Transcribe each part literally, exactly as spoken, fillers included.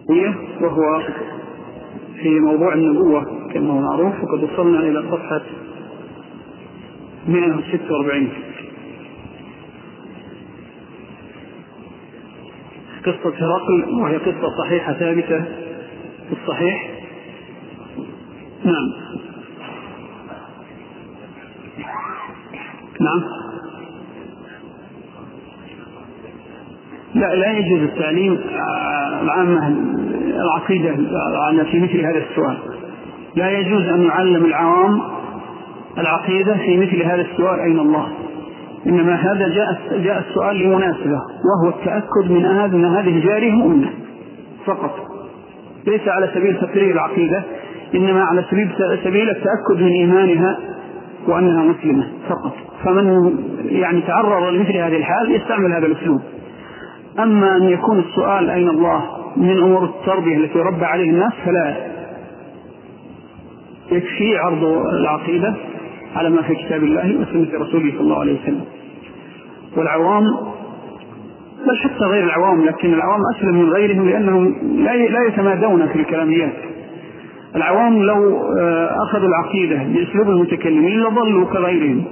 وهو في موضوع النبوة كما هو معروف، وقد وصلنا إلى صفحة مئة وستة وأربعين. قصة هرقل، وهي قصة صحيحة ثابتة في الصحيح. نعم نعم لا لا يجوز التعليم العامة العقيدة في مثل هذا السؤال. لا يجوز أن يعلم العوام العقيدة في مثل هذا السؤال أين الله. إنما هذا جاء جاء السؤال لمناسبة، وهو التأكد من أن هذه جارية مؤمنة فقط، ليس على سبيل تقرير العقيدة، إنما على سبيل سبيل التأكد من إيمانها وأنها مسلمة فقط. فمن يعني تعرض لمثل هذه الحال يستعمل هذا الأسلوب. أما أن يكون السؤال أين الله من أمور التربية التي ربى عليه الناس فلا يكفي عرض العقيدة على ما في كتاب الله وسنة رسوله صلى الله عليه وسلم. والعوام، بل حتى غير العوام، لكن العوام أسلم من غيرهم لأنهم لا يتمادون في الكلاميات. العوام لو أخذوا العقيدة بأسلوب المتكلمين لضلوا كغيرهم،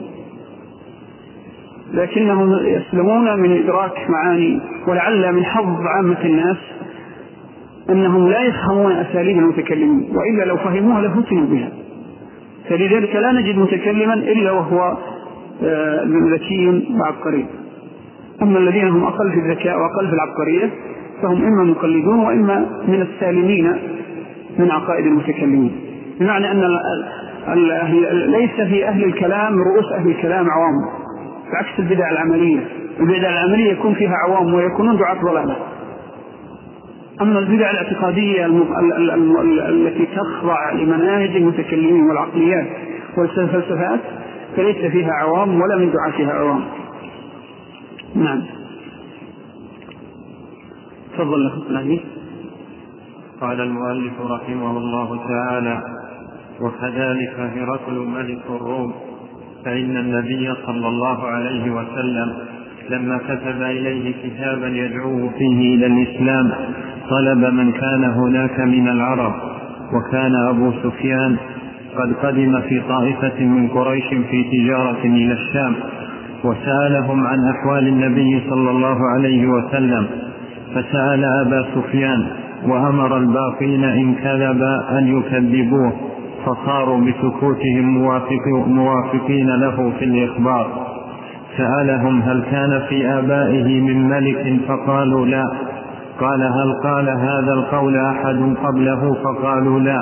لكنهم يسلمون من إدراك معاني. ولعل من حظ عامة الناس أنهم لا يفهمون أساليب المتكلمين، وإلا لو فهموها لفتنوا بها. فلذلك لا نجد متكلما إلا وهو ذكي وعبقري. أما الذين هم أقل في الذكاء وأقل في العبقرية فهم إما مقلدون وإما من السالمين من عقائد المتكلمين. بمعنى أن ليس في أهل الكلام رؤوس أهل الكلام عوام، بعكس البدع العملية. البدع العملية يكون فيها عوام ويكونون دعاة ضلالة. أما البدع الاعتقادية التي تخضع لمناهج المتكلمين والعقليات والفلسفات فليس فيها عوام ولا من دعاتها عوام. نعم تفضل لك. قال المؤلف رحمه الله تعالى: وكذلك هرقل ملك الروم، فإن النبي صلى الله عليه وسلم لما كتب إليه كتابا يدعوه فيه إلى الإسلام طلب من كان هناك من العرب، وكان أبو سفيان قد قدم في طائفة من قريش في تجارة إلى الشام، وسألهم عن أحوال النبي صلى الله عليه وسلم، فسأل أبا سفيان وأمر الباقين إن كذب أن يكذبوه، فصاروا بسكوتهم موافقين له في الإخبار. سألهم هل كان في آبائه من ملك، فقالوا لا. قال هل قال هذا القول أحد قبله، فقالوا لا.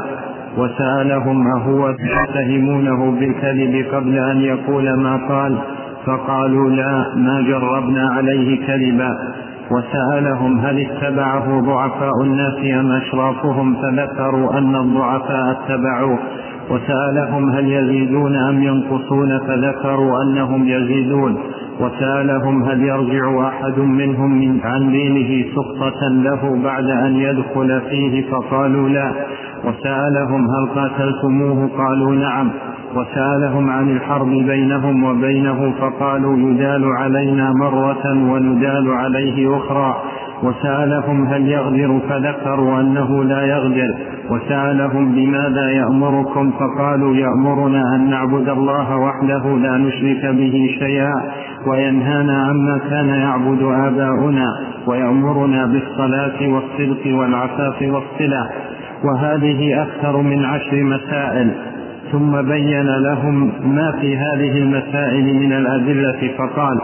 وسألهم أهو تتهمونه بالكذب قبل أن يقول ما قال، فقالوا لا، ما جربنا عليه كذبا. وسألهم هل اتبعه ضعفاء الناس أم أشرافهم، فذكروا أن الضعفاء اتبعوه. وسألهم هل يزيدون أم ينقصون، فذكروا أنهم يزيدون. وسألهم هل يرجع أحد منهم من عن دينه سخطة له بعد أن يدخل فيه، فقالوا لا. وسألهم هل قاتلتموه، قالوا نعم. وسألهم عن الحرب بينهم وبينه، فقالوا يدال علينا مرة وندال عليه أخرى. وسألهم هل يغدر، فذكروا أنه لا يغدر. وسألهم بماذا يأمركم، فقالوا يأمرنا أن نعبد الله وحده لا نشرك به شيئا، وينهانا عما كان يعبد آباؤنا، ويأمرنا بالصلاة والصدق والعفاف والصلة. وهذه أكثر من عشر مسائل. ثم بين لهم ما في هذه المسائل من الأدلة، فقال: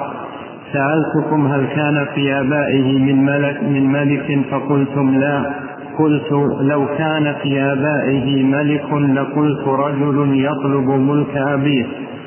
سألتكم هل كان في آبائه من ملك, من ملك فقلتم لا. قلت لو كان في آبائه ملك لقلت رجل يطلب ملك أبيه.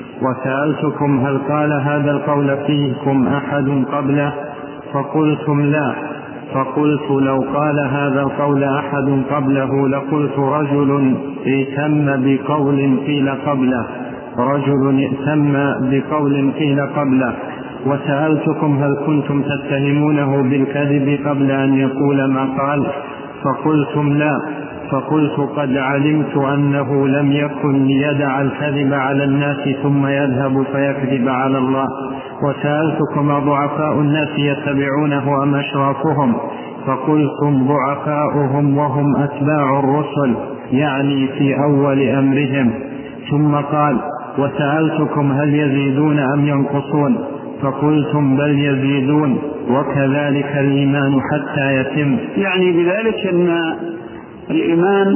وسألتكم هل قال هذا القول فيكم أحد قبله، فقلتم لا. فقلت لو قال هذا القول أحد قبله لقلت رجل ائتم بقول قيل قبله رجل ائتم بقول قيل قبله. وسألتكم هل كنتم تتهمونه بالكذب قبل أن يقول ما قال، فقلتم لا. فقلت قد علمت أنه لم يكن ليدع الكذب على الناس ثم يذهب فيكذب على الله. وسألتكم ضعفاء الناس يتبعونه أم أشرافهم، فقلتم ضعفاؤهم وهم أتباع الرسل، يعني في أول أمرهم. ثم قال: وسألتكم هل يزيدون أم ينقصون؟ فقلتم بل يزيدون، وكذلك الإيمان حتى يتم. يعني بذلك أن الإيمان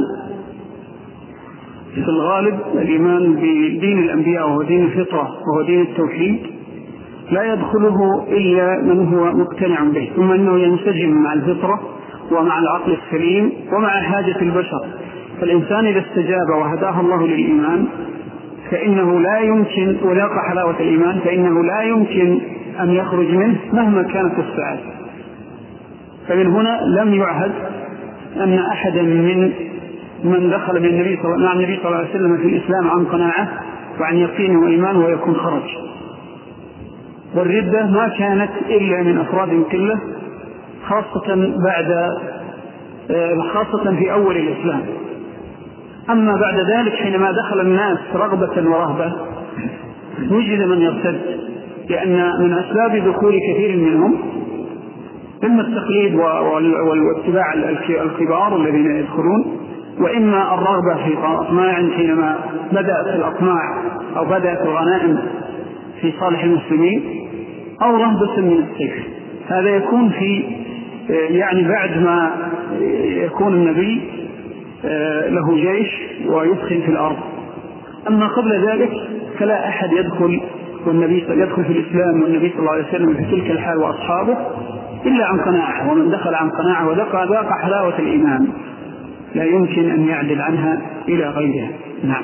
في الغالب الإيمان بدين الأنبياء وهو دين الفطرة وهو دين التوحيد لا يدخله إلا من هو مقتنع به، ثم أنه ينسجم مع الفطرة ومع العقل السليم ومع حاجة البشر. فالإنسان إذا استجاب وهداه الله للإيمان فإنه لا يمكن، ولاق حلاوة الإيمان، فإنه لا يمكن أن يخرج منه مهما كانت السعادة. فمن هنا لم يعهد أن أحدا من من دخل بالنبي مع النبي صلى الله عليه وسلم في الإسلام عن قناعة وعن يقين وإيمان ويكون خرج. والردة ما كانت إلا من أفراد القلة، خاصة بعد خاصة في أول الإسلام. أما بعد ذلك حينما دخل الناس رغبة ورهبة وجد من يرتد، لأن من أسباب دخول كثير منهم إما التقليد والاتباع الكبار الذين يدخلون، وإما الرغبة في أطماع حينما بدأت الأطماع أو بدأت الغنائم في صالح المسلمين، أو رهبة من السيف. هذا يكون في يعني بعد ما يكون النبي له جيش ويدخل في الأرض. أما قبل ذلك فلا أحد يدخل والنبي يدخل في الإسلام والنبي صلى الله عليه وسلم في تلك الحال وأصحابه إلا عن قناعة، ومن دخل عن قناعة وذاق ذاق حلاوة الإيمان لا يمكن أن يعدل عنها إلى غيرها. نعم.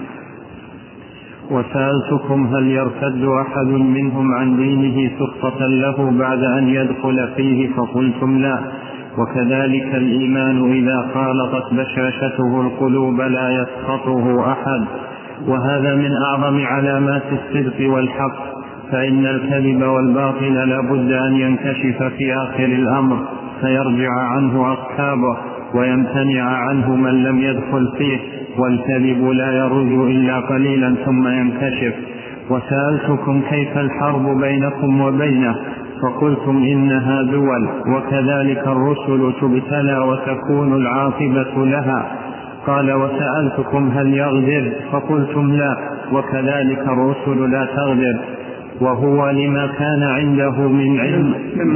وسألتكم هل يرتد أحد منهم عن دينه سخطة له بعد أن يدخل فيه؟ فقلتم لا. وكذلك الإيمان إذا خالطت بشاشته القلوب لا يسخطه أحد، وهذا من أعظم علامات الصدق والحق، فإن الكذب والباطل لا بد أن ينكشف في آخر الأمر فيرجع عنه أصحابه ويمتنع عنه من لم يدخل فيه، والكذب لا يرج إلا قليلا ثم ينكشف. وسألتكم كيف الحرب بينكم وبينه؟ فقلتم إنها دول، وكذلك الرسل تبتلى وتكون العاقبة لها. قال: وسألتكم هل يغدر؟ فقلتم لا، وكذلك الرسل لا تغدر. وهو لما كان عنده من علم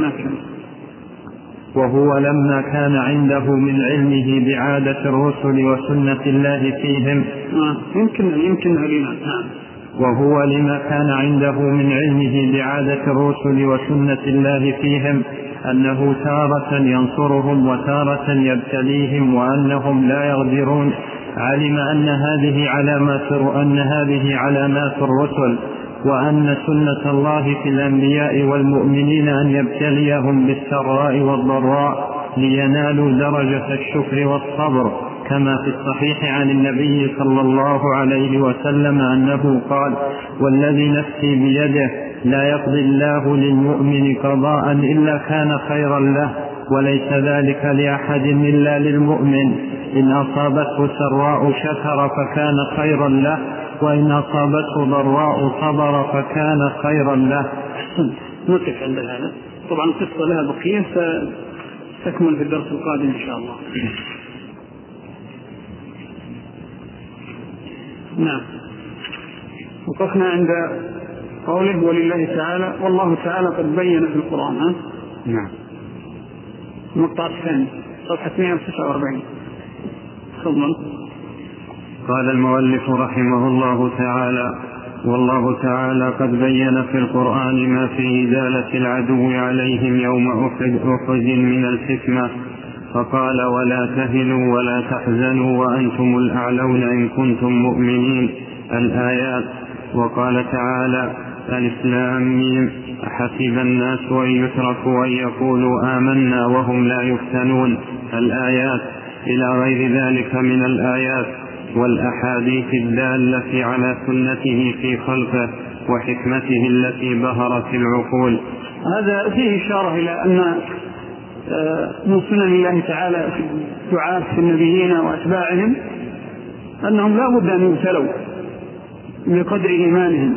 وهو لما كان عنده من علمه بعادة الرسل وسنة الله فيهم يمكن يمكن وهو لما كان عنده من علمه بعادة الرسل وسنة الله فيهم أنه تارة ينصرهم وتارة يبتليهم وأنهم لا يغدرون. علم أن هذه علامات أن هذه علامات الرسل، وأن سنة الله في الأنبياء والمؤمنين أن يبتليهم بالسراء والضراء لينالوا درجة الشكر والصبر، كما في الصحيح عن النبي صلى الله عليه وسلم أنه قال: والذي نفسي بيده لا يقضي الله للمؤمن قضاء إلا كان خيرا له، وليس ذلك لأحد إلا للمؤمن، إن أصابته سراء شكر فكان خيرا له، وإن أصابته ضراء صبر فكان خيرا له. نقف عند هذا. طبعا القصة لها بقية ستكمل في الدرس القادم إن شاء الله. نعم. وقفنا عند قوله: ولله تعالى والله تعالى قد بين في القرآن. ها؟ نعم. المقطع الثاني صفحة مئة وتسعة وأربعين. تفضل. قال المؤلف رحمه الله تعالى: والله تعالى قد بين في القرآن ما في إزالة العدو عليهم يوم أحد من الحكمة، فقال: ولا تهنوا ولا تحزنوا وأنتم الأعلون إن كنتم مؤمنين، الآيات. وقال تعالى: الإسلام حسب الناس أن يتركوا أن يقولوا آمنا وهم لا يفتنون، الآيات، إلى غير ذلك من الآيات والأحاديث الدالة على سنته في خلقه وحكمته التي بهرت العقول. هذا فيه إشارة إلى أن من سنن الله تعالى في الدعاة في النبيين وأتباعهم أنهم لا بد أن يبتلوا بقدر إيمانهم،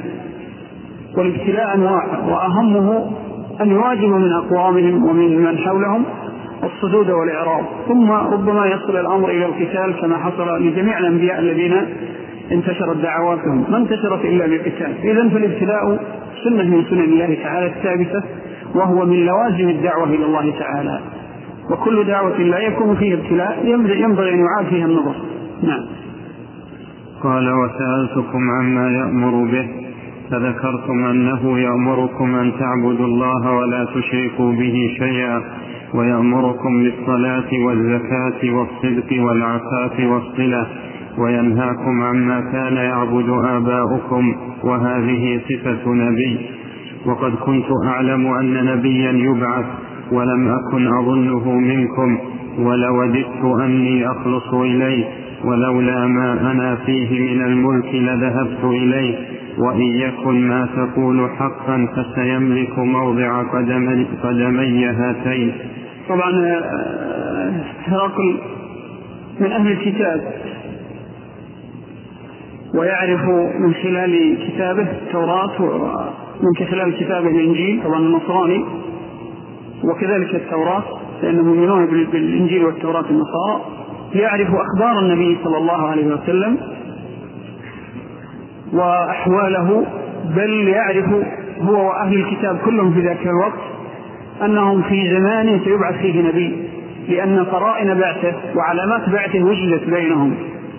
والابتلاء أنواع، وأهمه أن يواجهوا من أقوامهم ومن من حولهم الصدود والإعراض، ثم ربما يصل الأمر إلى القتال كما حصل لجميع الأنبياء الذين انتشرت دعواتهم، ما انتشرت إلا بالقتال. إذن فالابتلاء سنة من سنن الله تعالى الثابتة، وهو من لوازم الدعوة إلى الله تعالى، وكل دعوة لا يكون فيه ابتلاء ينبغي أن يعاد فيها النظر. نعم. قال: وسألتكم عما يأمر به فذكرتم أنه يأمركم أن تعبدوا الله ولا تشركوا به شيئا، ويأمركم بالصلاة والزكاة والصدق والعفاف والصلة، وينهاكم عما كان يعبد آباؤكم، وهذه صفة نبي. وقد كنت أعلم أن نبيا يبعث ولم أكن أظنه منكم، ولوددت أني أخلص إليه، ولولا ما أنا فيه من الملك لذهبت إليه، وإن يكن ما تقول حقا فسيملك موضع قدمي, قدمي هاتين. طبعا هرقل من أهل الكتاب، ويعرف من خلال كتابه التوراة ومن خلال كتابه الإنجيل، طبعا النصراني وكذلك التوراة لأنهم يؤمنون بالإنجيل والتوراة النصارى، يعرف أخبار النبي صلى الله عليه وسلم وأحواله، بل يعرف هو وأهل الكتاب كلهم في ذاك الوقت أنهم في زمان سيبعث فيه نبي، لأن قرائن بعثه وعلامات بعثه وجدت بينهم،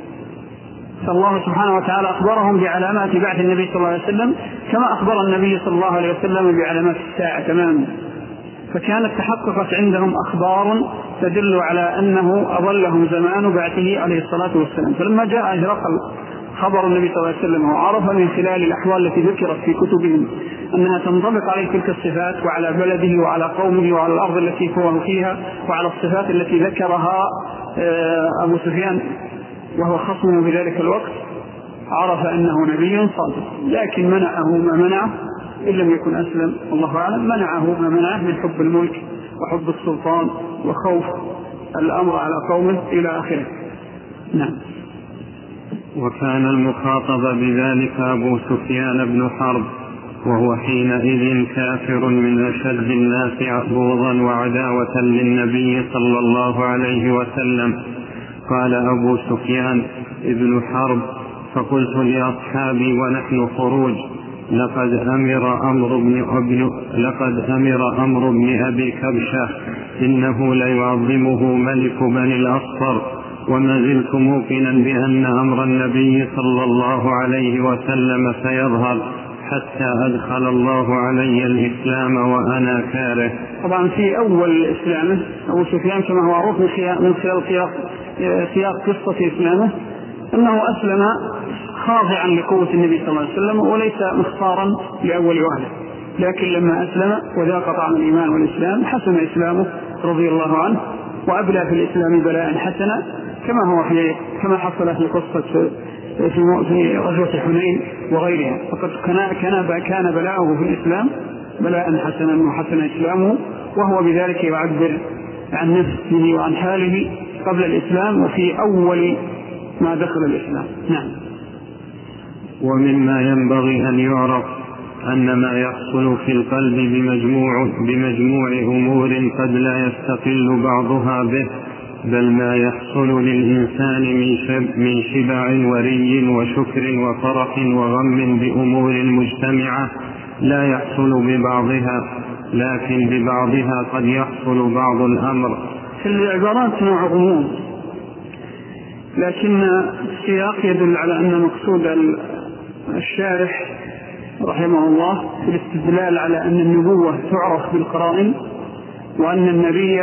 فالله سبحانه وتعالى أخبرهم بعلامات بعث النبي صلى الله عليه وسلم كما أخبر النبي صلى الله عليه وسلم بعلامات الساعة تماما، فكانت تحققت عندهم أخبار تدل على أنه أظلهم زمان بعثه عليه الصلاة والسلام. فلما جاء هرقل خبر النبي صلى الله عليه وسلم وعرف من خلال الأحوال التي ذكرت في كتبهم أنها تنطبق عليه تلك الصفات، وعلى بلده وعلى قومه وعلى الأرض التي هو فيها، وعلى الصفات التي ذكرها أبو سفيان وهو خصمه في ذلك الوقت، عرف أنه نبي صادق. لكن منعه ما منعه إن لم يكن أسلم، الله أعلم، منعه ما منعه من حب الملك وحب السلطان وخوف الأمر على قومه إلى آخره. نعم. وكان المخاطب بذلك أبو سفيان بن حرب، وهو حينئذ كافر من أشد الناس بغضا وعداوة للنبي صلى الله عليه وسلم. قال أبو سفيان ابن حرب: فقلت لأصحابي ونحن خروج: لقد أمر أمر بن أبي لقد أمر أمر بن أبي كبشة إنه ليعظمه ملك بني الأصفر، وما زلت موقنا بأن أمر النبي صلى الله عليه وسلم سيظهر حتى أدخل الله علي الإسلام وأنا كاره. طبعا في أول إسلامه أبو سفيان كما هو معروف من خلال سياق قصة إسلامه أنه أسلم خاضعا لقوة النبي صلى الله عليه وسلم وليس مختارا لأول وهلة، لكن لما أسلم وذاق طعم الإيمان والإسلام حسن إسلامه رضي الله عنه، وأبلى في الإسلام بلاء حسنا كما هو في كما حصل في قصة في غزوة حنين وغيرها. فقد كان كان بلاءه في الإسلام بلاء حسنا وحسن إسلامه، وهو بذلك يعبر عن نفسه وعن حاله قبل الإسلام وفي أول ما دخل الإسلام. نعم. ومما ينبغي أن يعرف أن ما يحصل في القلب بمجموع, بمجموع أمور قد لا يستقل بعضها به، بل ما يحصل للإنسان من, شب من شبع وري وشكر وفرح وغم بأمور مجتمعة لا يحصل ببعضها، لكن ببعضها قد يحصل بعض الأمر. في العبارات نوع عموم، لكن السياق يدل على أن مقصود الشارح رحمه الله في الاستدلال على أن النبوة تعرف بالقرائن، وأن النبي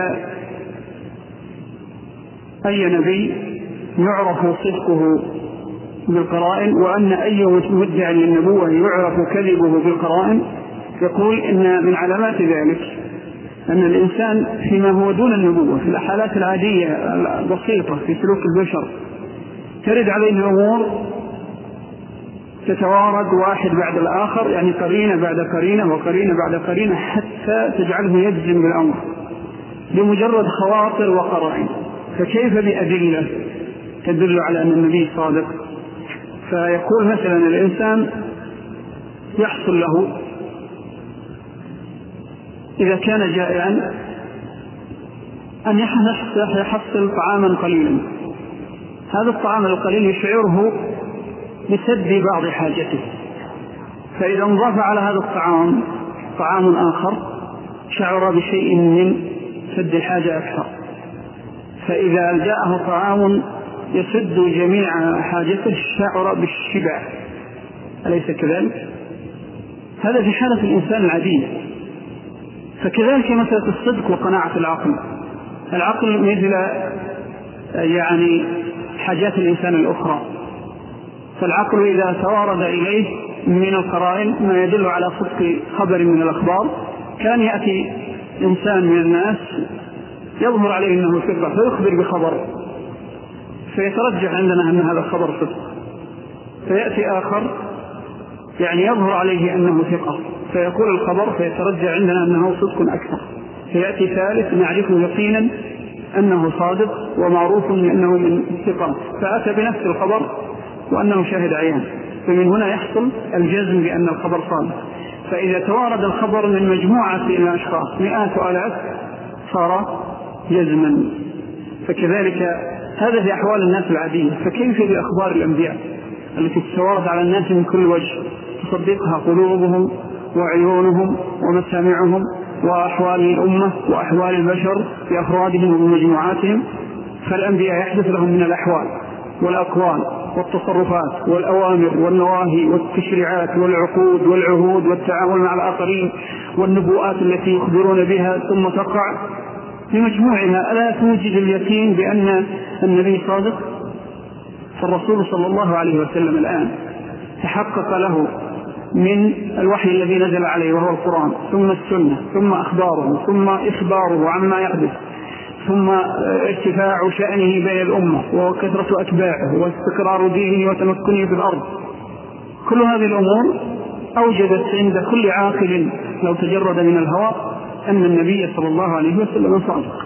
أي نبي يعرف صدقه بالقرائن، وأن أي مدعي للنبوة يعرف كذبه بالقرائن. يقول إن من علامات ذلك أن الإنسان فيما هو دون النبوة في الحالات العادية البسيطة في سلوك البشر ترد عليه أمور تتوارد واحد بعد الآخر، يعني قرينة بعد قرينة وقرينة بعد قرينة حتى تجعله يجزم بالأمر بمجرد خواطر وقرائن، فكيف بأدلة تدل على أن النبي صادق؟ فيقول مثلا الإنسان يحصل له إذا كان جائعا أن يحصل طعاما قليلا، هذا الطعام القليل يشعره بسد بعض حاجته، فإذا انضاف على هذا الطعام طعام آخر شعر بشيء من سد الحاجة أكثر، فإذا جاءه طعام يسد جميع حاجته شعر بالشبع، أليس كذلك؟ هذا في حالة الإنسان العادي. فكذلك مسألة الصدق وقناعة العقل، العقل مثل يعني حاجات الإنسان الأخرى، فالعقل إذا توارد إليه من القرائن ما يدل على صدق خبر من الأخبار، كان يأتي إنسان من الناس يظهر عليه أنه ثقة فيخبر بخبر فيترجح عندنا أن هذا الخبر صدق، فيأتي آخر يعني يظهر عليه أنه ثقة فيقول الخبر فيترجح عندنا أنه صدق أكثر، فيأتي ثالث نعرفه يقينا أنه صادق ومعروف أنه من الثقات فأتى بنفس الخبر وأنه شاهد عيان، فمن هنا يحصل الجزم بأن الخبر صادق. فإذا توارد الخبر من مجموعة من الأشخاص مئات وآلاف صار جزما. فكذلك هذا في أحوال الناس العادية، فكيف بأخبار الأنبياء التي تتوارد على الناس من كل وجه تصدقها قلوبهم وعيونهم ومسامعهم وأحوال الأمة وأحوال البشر بأفرادهم ومجموعاتهم؟ فالأنبياء يحدث لهم من الأحوال والأقوال والتصرفات والأوامر والنواهي والتشريعات والعقود والعهود والتعامل مع الآخرين والنبوءات التي يخبرون بها ثم تقع في مجموعها. ألا توجد اليقين بأن النبي صادق؟ فالرسول صلى الله عليه وسلم الآن تحقق له من الوحي الذي نزل عليه وهو القرآن ثم السنة ثم أخباره ثم إخباره عما يحدث ثم ارتفاع شأنه بين الأمة وكثرة أتباعه واستقرار دينه وتمكنه في الأرض، كل هذه الأمور أوجدت عند كل عاقل لو تجرد من الهوى أن النبي صلى الله عليه وسلم صادق.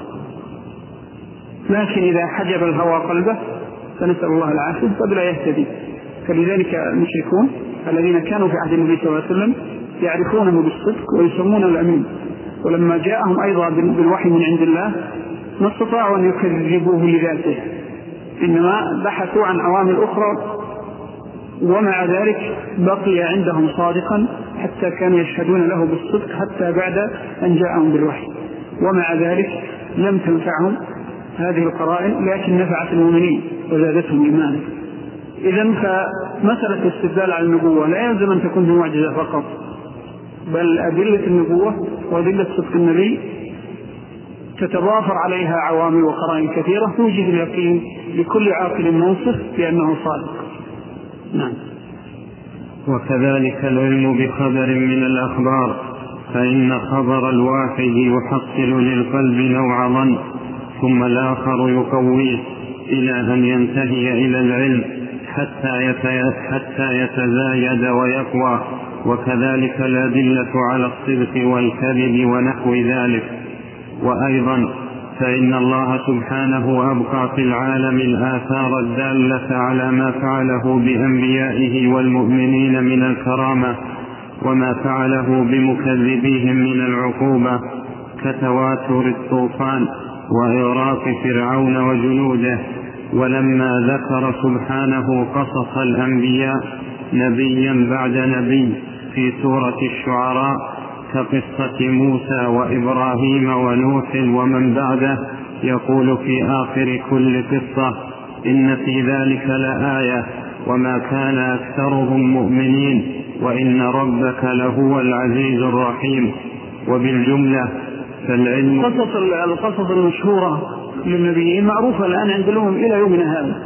لكن إذا حجب الهوى قلبه فنسأل الله العافية فبلا يهتدي. فلذلك المشركون الذين كانوا في عهد النبي صلى الله عليه وسلم يعرفونه بالصدق ويسمونه الأمين، ولما جاءهم أيضا بالوحي من عند الله ما استطاعوا أن يكذبوه لذاته، إنما بحثوا عن عوامل أخرى، ومع ذلك بقي عندهم صادقا حتى كانوا يشهدون له بالصدق حتى بعد أن جاءهم بالوحي، ومع ذلك لم تنفعهم هذه القرائن لكن نفعت المؤمنين وزادتهم إيمانا. إذن فمسألة الاستدلال على النبوة لا يلزم أن تكون بمعجزة فقط، بل أدلة النبوة وأدلة صدق النبي تتضافر عليها عوامل وقرائن كثيرة توجد اليقين لكل عاقل منصف بأنه صادق. نعم. وكذلك العلم بخبر من الأخبار، فإن خبر الواحد يحصل للقلب نوع ظن ثم الآخر يقويه إلى أن ينتهي إلى العلم حتى يتزايد ويقوى. وكذلك الأدلة على الصدق والكذب ونحو ذلك. وأيضا فإن الله سبحانه أبقى في العالم الآثار الدالة على ما فعله بأنبيائه والمؤمنين من الكرامة وما فعله بمكذبيهم من العقوبة كتواتر الطوفان وإغراق فرعون وجنوده. ولما ذكر سبحانه قصص الأنبياء نبيا بعد نبي في سورة الشعراء كقصة موسى وإبراهيم ونوح ومن بعده، يقول في آخر كل قصة إن في ذلك لآية وما كان أكثرهم مؤمنين وإن ربك لهو العزيز الرحيم. وبالجملة فالعلم قصص القصص المشهورة للنبيين معروفة الآن عند الأمم إلى يومنا هذا.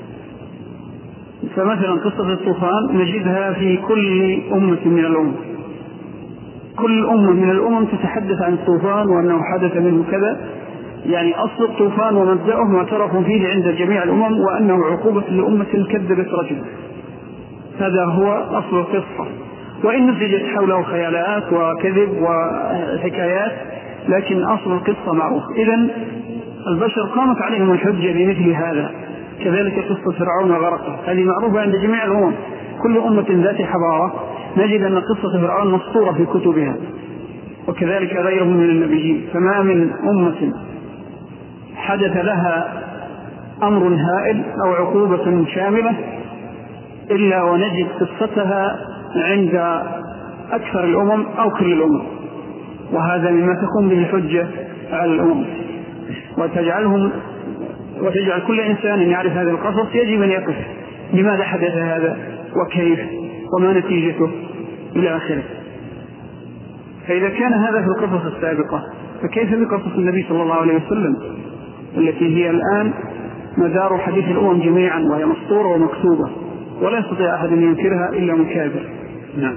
فمثلا قصة الطوفان نجدها في كل أمة من الأمم، كل أمة من الأمم تتحدث عن الطوفان وأنه حدث منه كذا، يعني أصل الطوفان ومبدأه معترف فيه عند جميع الأمم وأنه عقوبة لأمة كذبت رجل، هذا هو أصل القصة، وإن نتجت حوله خيالات وكذب وحكايات لكن أصل القصة معروف. إذن البشر قامت عليهم الحجة بمثل هذا. كذلك قصة فرعون وغرقه هذه معروفة عند جميع الأمم، كل أمة ذات حضارة نجد أن قصة فرعون مسطورة في كتبها، وكذلك غيرهم من النبيين. فما من أمة حدث لها أمر هائل أو عقوبة شاملة إلا ونجد قصتها عند أكثر الأمم أو كل الأمم، وهذا مما تقوم به الحجة على الأمم وتجعلهم وتجعل كل إنسان يعرف هذا القصص يجب أن يقف لماذا حدث هذا وكيف وما نتيجته إلى آخره. فإذا كان هذا في القصص السابقة فكيف بقصص النبي صلى الله عليه وسلم التي هي الآن مدار حديث الأمم جميعا، وهي مسطورة ومكتوبة ولا يستطيع أحد أن ينكرها إلا مكابر. نعم.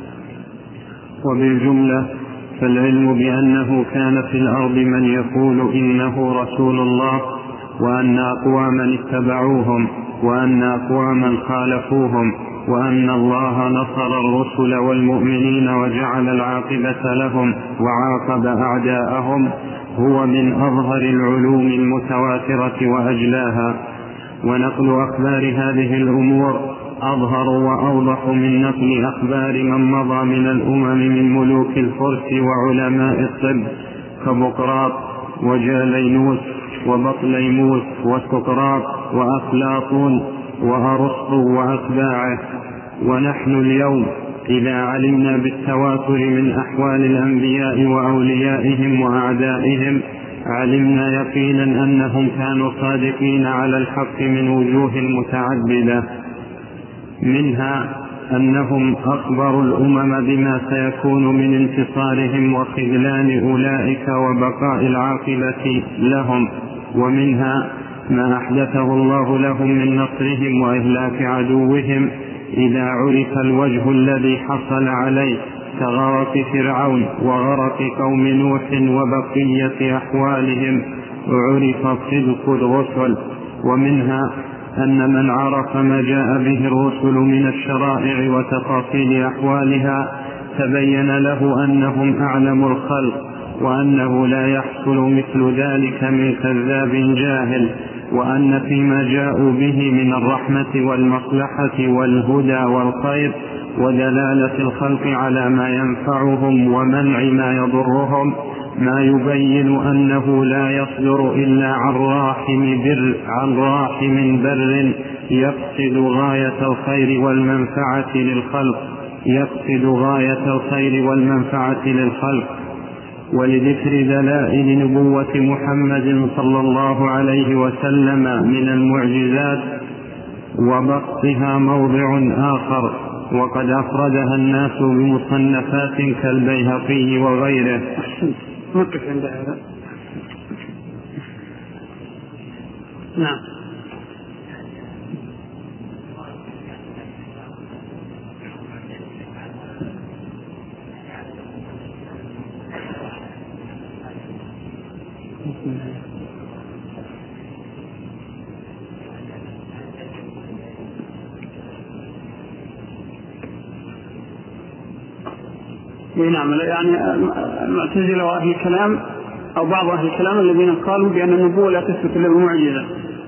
وبالجملة فالعلم بأنه كان في الأرض من يقول إنه رسول الله، وأن أقواما اتبعوهم وأن أقواما خالفوهم، وأن الله نصر الرسل والمؤمنين وجعل العاقبة لهم وعاقب أعداءهم، هو من أظهر العلوم المتواترة وأجلاها. ونقل أخبار هذه الأمور أظهر وأوضح من نقل أخبار من مضى من الأمم من ملوك الفرس وعلماء الطب كبقراط وجالينوس وبطليموس وسقراط وأفلاطون وأرسطو وأتباعه. ونحن اليوم إذا علمنا بالتواتر من أحوال الأنبياء وأوليائهم وأعدائهم علمنا يقينا أنهم كانوا صادقين على الحق من وجوه متعددة، منها أنهم أخبروا الأمم بما سيكون من انتصارهم وخذلان أولئك وبقاء العاقبة لهم، ومنها ما أحدثه الله لهم من نصرهم وإهلاك عدوهم إذا عرف الوجه الذي حصل عليه كغرق فرعون وغرق قوم نوح وبقية أحوالهم عرف صدق الرسل. ومنها أن من عرف ما جاء به الرسل من الشرائع وتفاصيل أحوالها تبين له أنهم أعلم الخلق، وأنه لا يحصل مثل ذلك من كذاب جاهل، وأن فيما جاءوا به من الرحمة والمصلحة والهدى والخير ودلالة الخلق على ما ينفعهم ومنع ما يضرهم ما يبين أنه لا يصدر إلا عن راحم بر, عن راحم بر يقصد غاية الخير والمنفعة للخلق يقصد غاية الخير والمنفعة للخلق. ولذكر دلائل نبوة محمد صلى الله عليه وسلم من المعجزات وبسطها موضع آخر، وقد أفردها الناس بمصنفات كالبيهقي وغيره. نقف عند هذا. نعم. نعم. يعني المعتزلة وأهل الكلام أو بعض أهل الكلام الذين قالوا بأن النبوة لا تثبت إلا بالمعجزة،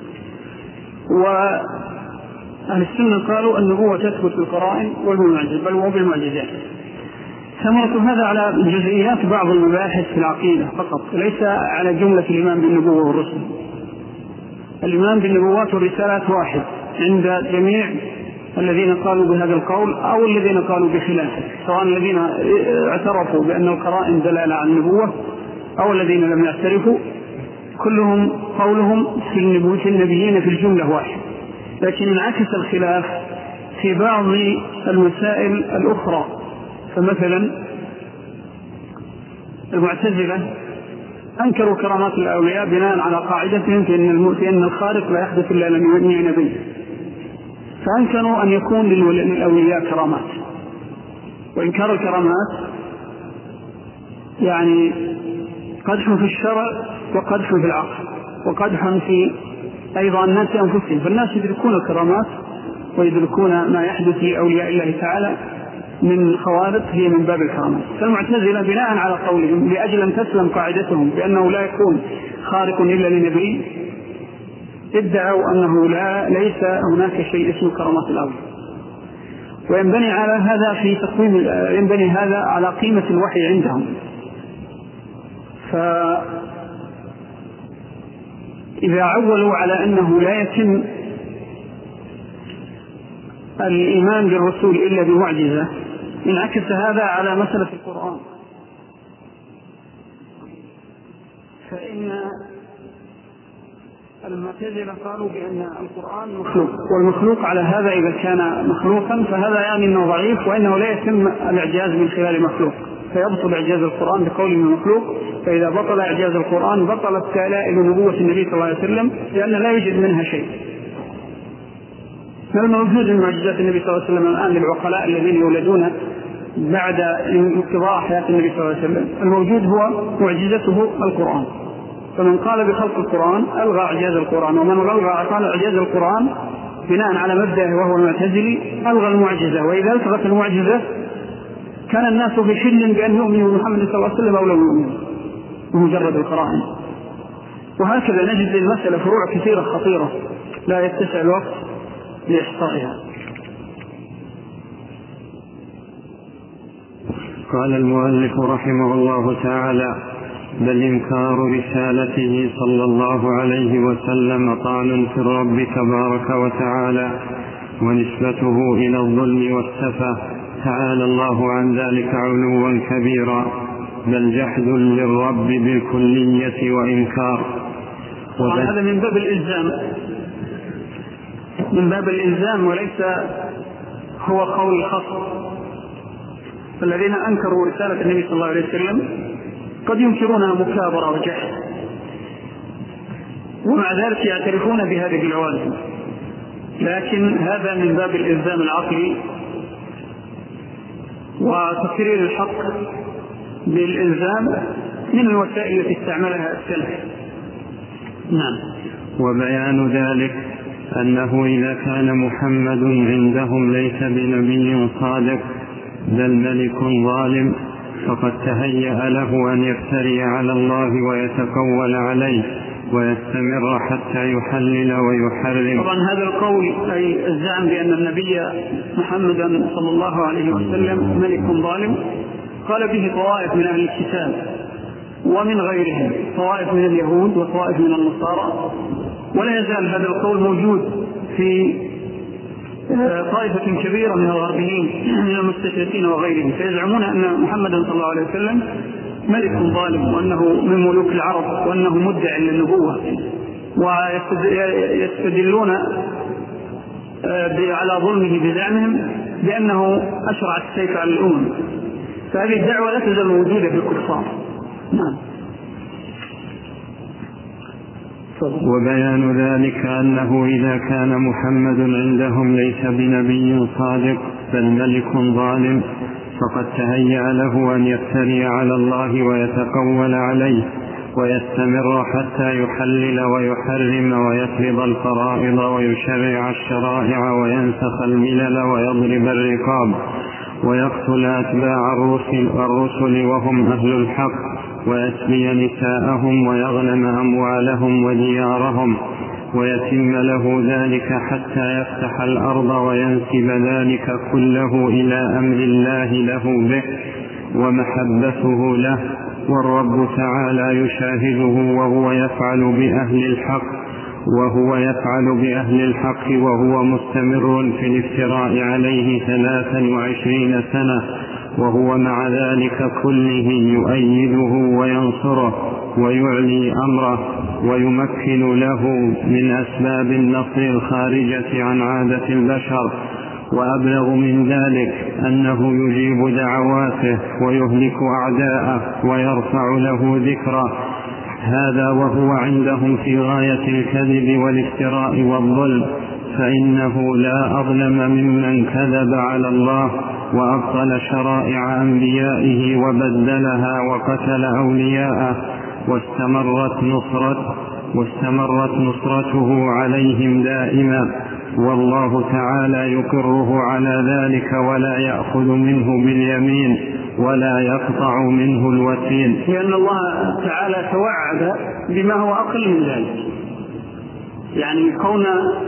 وأهل السنة قالوا النبوة تثبت بالقرائن والمعجزة بل وبالمعجزات. ثمرة هذا على جزئيات بعض المباحث في العقيدة فقط، ليس على جملة الإيمان بالنبوة والرسل. الإيمان بالنبوات والرسالات واحد عند جميع الذين قالوا بهذا القول أو الذين قالوا بخلافه، سواء الذين اعترفوا بأن القرائن دلالة على النبوة أو الذين لم يعترفوا، كلهم قولهم في النبيين في الجملة واحد. لكن انعكس الخلاف في بعض المسائل الأخرى. فمثلا المعتزلة أنكروا كرامات الأولياء بناء على قاعدتهم في أن الخارق لا يحدث إلا لم يبني نبي، فأنكروا أن يكون للأولياء كرامات. وإنكار الكرامات يعني قدح في الشرع وقدح في العقل وقدح في أيضا الناس أنفسهم، فالناس يدركون الكرامات ويدركون ما يحدث لأولياء الله تعالى من خوارق هي من باب الكرامات. فالمعتزلة بناء على قولهم لأجل أن تسلم قاعدتهم بأنه لا يكون خارق إلا لنبي ادعوا أنه لا ليس هناك شيء اسمه كرامات الأولياء. وينبني على هذا في تقويم ينبني هذا على قيمة الوحي عندهم. إذا عولوا على أنه لا يتم الإيمان بالرسول إلا بمعجزة انعكس هذا على مسألة القرآن، فإن المعتزلة قالوا بأن القرآن مخلوق، والمخلوق على هذا إذا كان مخلوقا فهذا يعني أنه ضعيف وأنه لا يتم الإعجاز من خلال مخلوق، فيبطل إعجاز القرآن بقول من مخلوق. فإذا بطل إعجاز القرآن بطلت دلائل نبوة النبي صلى الله عليه وسلم، لأن لا يوجد منها شيء. الموجود من معجزات النبي صلى الله عليه وسلم الآن للعقلاء الذين يولدون بعد انقضاء حياة النبي صلى الله عليه وسلم، الموجود هو معجزته القرآن. فمن قال بخلق القرآن ألغى إعجاز القرآن، ومن ألغى قال إعجاز القرآن بناء على مبدأه وهو المعتزلي ألغى المعجزة. وإذا ألغت المعجزة كان الناس في شل بأن يؤمنوا بمحمد صلى الله عليه وسلم أو لا يؤمنوا بمجرد القرآن. وهكذا نجد المسألة فروع كثيرة خطيرة لا يتسع الوقت لإحصائها. قال المؤلف رحمه الله تعالى: بل إنكار رسالته صلى الله عليه وسلم طعن في الرب تبارك وتعالى، ونسبته إلى الظلم والسفة، تعالى الله عن ذلك علوا كبيرا، بل جحد للرب بالكلية وإنكار. هذا من باب الإلزام، من باب الإلزام وليس هو قول الخصم. فالذين أنكروا رسالة النبي صلى الله عليه وسلم قد ينكرونها مكابرة وجحد، ومع ذلك يعترفون بهذه العوالم، لكن هذا من باب الإلزام العقلي وتكرير الحق بالإلزام من الوسائل التي استعملها السلف. نعم. وبيان ذلك أنه إذا كان محمد عندهم ليس بنبي صادق بل ملك ظالم، فقد تهيأ له أن يفتري على الله ويتقول عليه ويستمر حتى يحلل ويحرم. طبعا هذا القول أي الزعم بأن النبي محمدا صلى الله عليه وسلم ملك ظالم قال به طوائف من أهل الكتاب ومن غيرهم، طوائف من اليهود وطوائف من النصارى، ولا يزال هذا القول موجود في طائفة كبيرة من الغربيين من المستشرقين وغيرهم، فيزعمون أن محمدا صلى الله عليه وسلم ملك ظالم وأنه من ملوك العرب وأنه مدعي للنبوة، ويستدلون على ظلمه بزعمهم بأنه أشرع السيف على الأمم. فهذه الدعوة لا تزال موجودة في الكفار. نعم. وبيان ذلك أنه إذا كان محمد عندهم ليس بنبي صادق بل ملك ظالم، فقد تهيأ له أن يفتري على الله ويتقول عليه ويستمر حتى يحلل ويحرم ويفرض الفرائض ويشرع الشرائع وينسخ الملل ويضرب الرقاب ويقتل أتباع الرسل وهم أهل الحق ويسبي نساءهم ويغنم أموالهم وديارهم، ويتم له ذلك حتى يفتح الأرض وينسب ذلك كله إلى أمر الله له به ومحبته له، والرب تعالى يشاهده وهو يفعل بأهل الحق وهو يفعل بأهل الحق وهو مستمر في الافتراء عليه ثلاثا وعشرين سنة، وهو مع ذلك كله يؤيده وينصره ويعلي أمره ويمكن له من أسباب النصر الخارجة عن عادة البشر. وأبلغ من ذلك أنه يجيب دعواته ويهلك أعداءه ويرفع له ذكره، هذا وهو عندهم في غاية الكذب والافتراء والظلم، فإنه لا أظلم ممن كذب على الله وأبطل شرائع أنبيائه وبدلها وقتل أولياءه واستمرت نصرته, واستمرت نصرته عليهم دائما، والله تعالى يقره على ذلك ولا يأخذ منه باليمين ولا يقطع منه الوتين، لأن الله تعالى توعد بما هو أقل من ذلك. يعني كون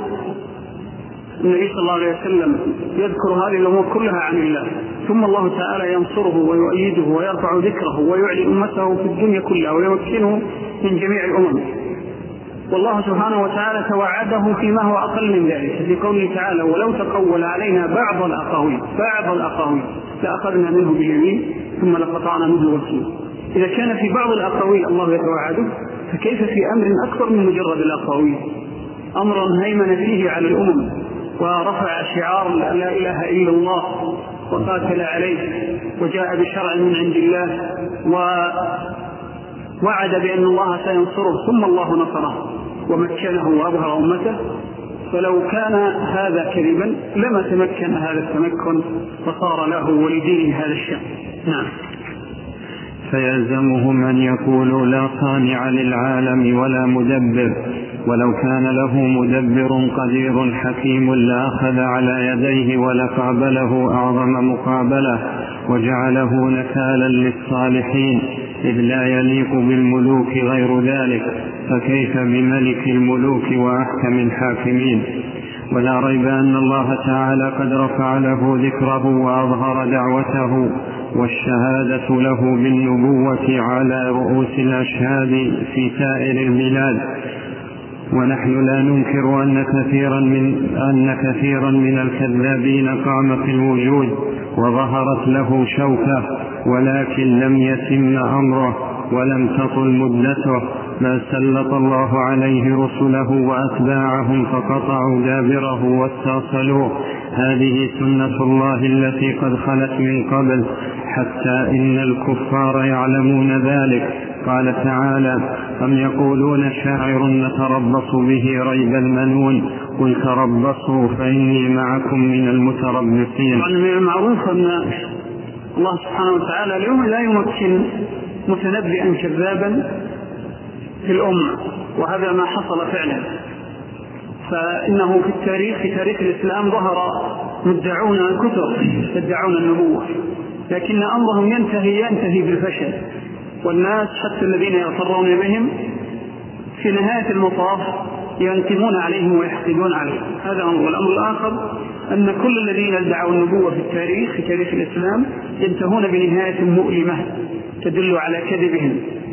النبي صلى الله عليه وسلم يذكر هذه الأمور كلها عن الله، ثم الله تعالى ينصره ويؤيده ويرفع ذكره ويعلي أمته في الدنيا كلها ويمكنه من جميع الأمم، والله سبحانه وتعالى توعده فيما هو أقل من ذلك في قوله تعالى ولو تقول علينا بعض الأقاويل بعض الأقاويل لأخذنا منه باليمين ثم لقطعنا منه الوتين. إذا كان في بعض الأقاويل الله يتوعده فكيف في أمر أكثر من مجرد الأقاويل، أمر هيمن فيه على الأمم ورفع شعار لا إله إلا الله وقاتل عليه وجاء بشرع من عند الله ووعد بأن الله سينصره ثم الله نصره ومكنه وأظهر أمته. فلو كان هذا كذبا لما تمكن هذا التمكن وصار له ولدين هذا الشأن. نعم. فيلزمهم أن يقولوا لا صانع للعالم ولا مدبر، ولو كان له مدبر قدير حكيم لأخذ على يديه ولقابله أعظم مقابلة وجعله نكالا للصالحين، إذ لا يليق بالملوك غير ذلك، فكيف بملك الملوك وأحكم الحاكمين. ولا ريب أن الله تعالى قد رفع له ذكره وأظهر دعوته والشهادة له بالنبوة على رؤوس الأشهاد في سائر البلاد. ونحن لا ننكر أن كثيرا من, أن كثيرا من الكذابين قام في الوجود وظهرت له شوكة، ولكن لم يتم أمره ولم تطل مدته، ما سلط الله عليه رسله وأتباعهم فقطعوا دابره واستأصلوه. هذه سنة الله التي قد خلت من قبل، حتى إن الكفار يعلمون ذلك. قال تعالى: أم يقولون شاعر نتربص به ريب المنون، قل تربصوا فإني معكم من المتربصين. طبعا من المعروف أن الله سبحانه وتعالى اليوم لا يمكن متنبئا كذابا في الأمة، وهذا ما حصل فعلا. فإنه في التاريخ في تاريخ الإسلام ظهر مدعون كثر يدعون النبوة، لكن أمرهم ينتهي ينتهي بالفشل، والناس حتى الذين يغترون بهم في نهاية المطاف ينتمون عليهم ويحقدون عليهم. هذا أمر. والأمر الآخر أن كل الذين ادعوا النبوة في التاريخ في تاريخ الإسلام ينتهون بنهاية مؤلمة تدل على كذبهم،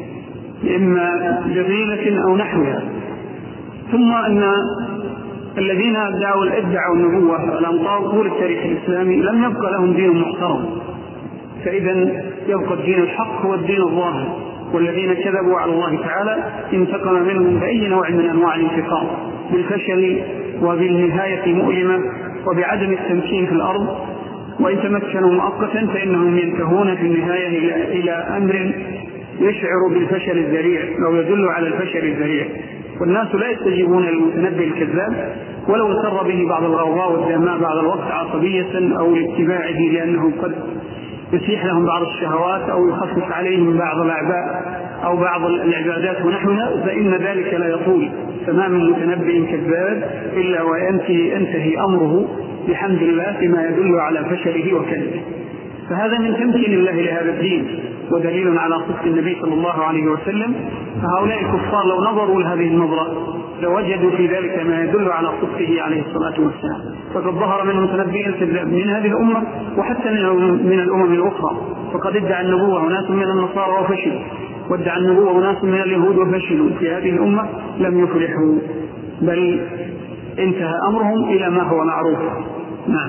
إما بغيلة أو نحوها. ثم أن الذين ادعوا ادعوا النبوة الأمطار طول التاريخ الإسلامي لم يبقى لهم دين محترم، فإذا يبقى الدين الحق هو الدين الظاهر، والذين كذبوا على الله تعالى انتقم منهم بأي نوع من أنواع الانتقام، بالفشل وبالنهاية مؤلمة وبعدم التمكين في الأرض. وإن تمكنوا مؤقتا فإنهم ينتهون في النهاية إلى, إلى أمر يشعر بالفشل الذريع أو يدل على الفشل الذريع. والناس لا يستجيبون للمتنبي الكذاب ولو سر به بعض الغوغاء والدماء بعض الوقت عصبية أو لاتباعه لأنه قد يسيح لهم بعض الشهوات أو يخفف عليهم بعض الأعباء أو بعض العبادات ونحوها، فإن ذلك لا يطول. فما من متنبي كذاب إلا وينتهي ينتهي أمره بحمد الله بما يدل على فشله وكذبه. فهذا من تمكين الله لهذا الدين ودليل على صدق النبي صلى الله عليه وسلم. فهؤلاء الكفار لو نظروا لهذه النظرة لوجدوا في ذلك ما يدل على صدقه عليه الصلاة والسلام. فقد ظهر منهم متنبئ كذاب من هذه الأمة وحتى من الأمم الأخرى. فقد ادعى النبوة أناس من النصارى وفشلوا، وادعى النبوة أناس من اليهود وفشلوا. في هذه الأمة لم يفلحوا، بل انتهى أمرهم إلى ما هو معروف. نعم.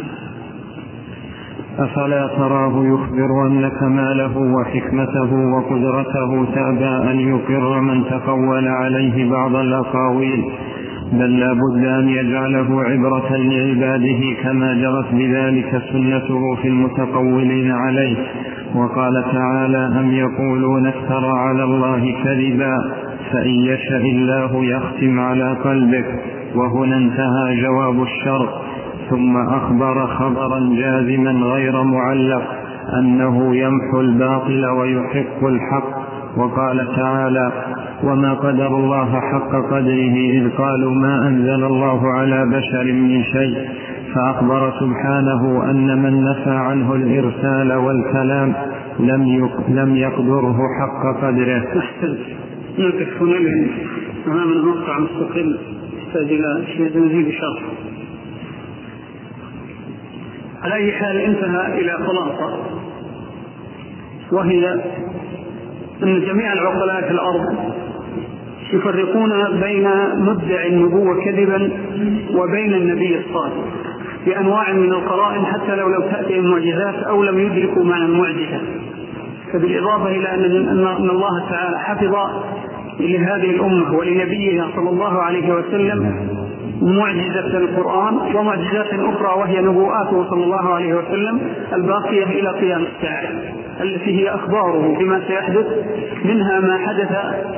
أفلا تراه يخبر أن كماله وحكمته وقدرته تأبى أن يقر من تقول عليه بعض الأقاويل، بل لا بد أن يجعله عبرة لعباده كما جرت بذلك سنته في المتقولين عليه. وقال تعالى: أم يقولون افترى على الله كذبا فإن يشاء الله يختم على قلبك. وهنا انتهى جواب الشرط، ثم أخبر خبرا جازما غير معلق أنه يمحو الباطل ويحق الحق. وقال تعالى: وما قدر الله حق قدره إذ قالوا ما أنزل الله على بشر من شيء. فأخبر سبحانه أن من نفى عنه الإرسال والكلام لم يقدره حق قدره. نقف هنا لأن أمامنا موقع مستقل يحتاج إلى شيء مزيد شرح. على أي حال انتهى إلى خلاصة، وهي أن جميع العقلاء في الأرض يفرقون بين مدعي النبوة كذبا وبين النبي الصادق بأنواع من القرائن حتى لو لم تأتي المعجزات أو لم يدركوا معنى المعجزة. فبالإضافة إلى أن الله تعالى حفظ لهذه الأمة ولنبيها صلى الله عليه وسلم معجزة القرآن ومعجزات أخرى وهي نبوءاته صلى الله عليه وسلم الباقية إلى قيام الساعة التي هي أخباره بما سيحدث، منها ما حدث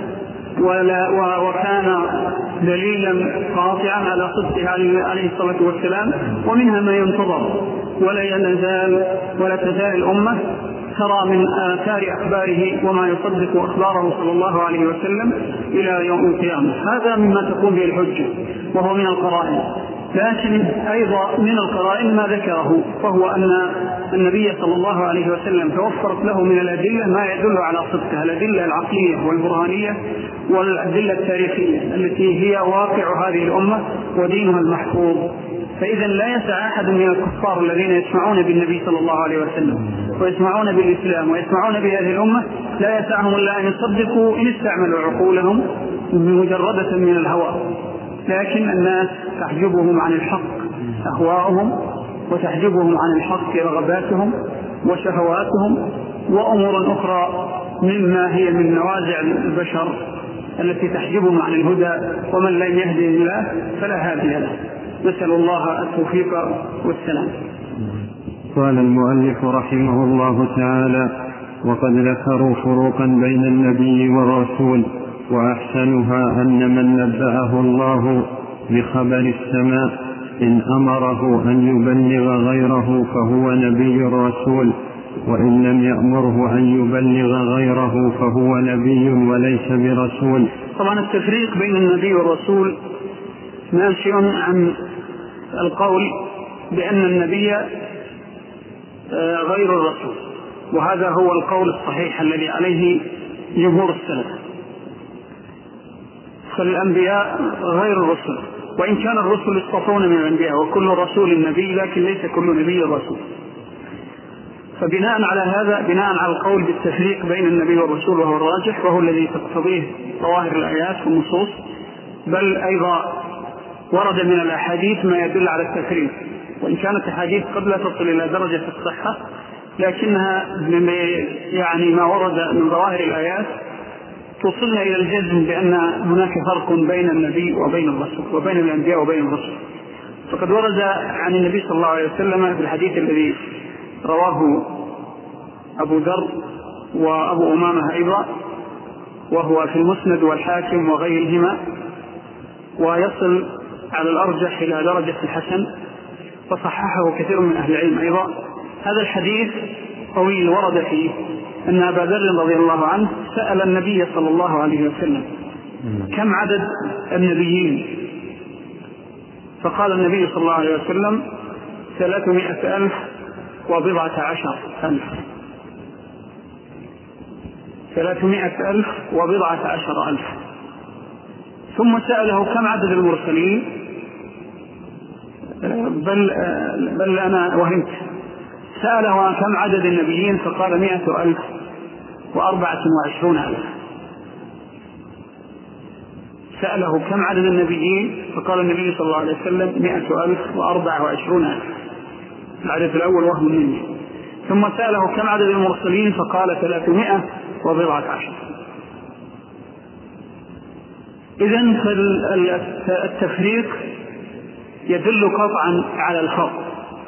ولا وكان دليلا قاطعا على صدقه عليه الصلاة والسلام، ومنها ما ينتظر ولا يزال ولا تزال الأمة ترى من آثار أخباره وما يصدق أخباره صلى الله عليه وسلم إلى يوم القيامة. هذا مما تقوم به الحجة وهو من القرائن. لكن أيضا من القرائن ما ذكره، وهو أن النبي صلى الله عليه وسلم توفرت له من الأدلة ما يدل على صدقه، الأدلة العقلية والبرهانية والأدلة التاريخية التي هي واقع هذه الأمة ودينها المحفوظ. فإذا لا يسع أحد من الكفار الذين يسمعون بالنبي صلى الله عليه وسلم ويسمعون بالإسلام ويسمعون بهذه الأمة لا يسعهم إلا أن يصدقوا إن استعملوا عقولهم مجردة من الهوى. لكن الناس تحجبهم عن الحق أهواءهم، وتحجبهم عن الحق رغباتهم وشهواتهم وأمور أخرى مما هي من نوازع البشر التي تحجبهم عن الهدى، ومن لم يهدي الله فلا هادي له. نسأل الله التوفيق والسلام. قال المؤلف رحمه الله تعالى: وقد ذكروا فروقا بين النبي والرسول، وأحسنها أن من نبأه الله بخبر السماء إن أمره أن يبلغ غيره فهو نبي رسول، وإن لم يأمره أن يبلغ غيره فهو نبي وليس برسول. طبعا التفريق بين النبي والرسول ناشئ عن القول بأن النبي غير الرسول، وهذا هو القول الصحيح الذي عليه جمهور السلف. فالأنبياء غير الرسل، وإن كان الرسل يصطفون من الأنبياء وكل رسول نبي، لكن ليس كل نبي رسول. فبناء على هذا، بناء على القول بالتفريق بين النبي والرسول وهو الراجح وهو الذي تقتضيه ظواهر الآيات والنصوص، بل أيضا ورد من الأحاديث ما يدل على التفريق، وإن كانت الحديث قد لا تصل إلى درجة الصحة، لكنها يعني ما ورد من ظواهر الآيات توصلنا إلى الجزم بأن هناك فرق بين النبي وبين الرسول وبين الأنبياء وبين الرسل. فقد ورد عن النبي صلى الله عليه وسلم في الحديث الذي رواه أبو ذر وأبو أمامة أيضا، وهو في المسند والحاكم وغيرهما، ويصل على الأرجح إلى درجة الحسن، فصححه كثير من أهل العلم أيضا. هذا الحديث طويل ورد فيه أن أبا ذر رضي الله عنه سأل النبي صلى الله عليه وسلم كم عدد النبيين، فقال النبي صلى الله عليه وسلم ثلاثمائة ألف وبضعة عشر ألف ثلاثمائة ألف وبضعة عشر ألف. ثم سأله كم عدد المرسلين، بل, بل أنا وهمت، سأله كم عدد النبيين فقال مائة ألف وأربعة وعشرون ألف. سأله كم عدد النبيين فقال النبي صلى الله عليه وسلم مائة ألف وأربعة وعشرون ألف، العدد الأول وهم مني. ثم سأله كم عدد المرسلين فقال ثلاثمائة وبضعة عشر. إذن التفريق يدل قطعا على الفرق،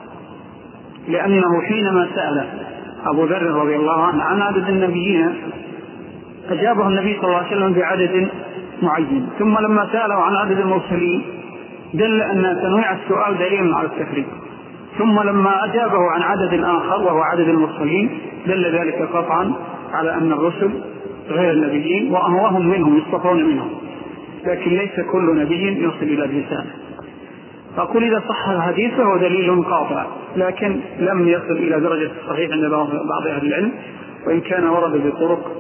لأنه حينما سأل أبو ذر رضي الله عنه عن عدد النبيين أجابه النبي صلى الله عليه وسلم بعدد معين، ثم لما سأله عن عدد المرسلين دل أن تنويع السؤال دليل على التفريق، ثم لما أجابه عن عدد آخر وهو عدد المرسلين دل ذلك قطعا على أن الرسل غير النبيين وهم منهم يصطفون منهم، لكن ليس كل نبي يصل إلى الرسالة. فأقول إذا صح الحديث فهو دليل قاطع، لكن لم يصل إلى درجة الصحيح عند بعض أهل العلم، وإن كان ورد بطرق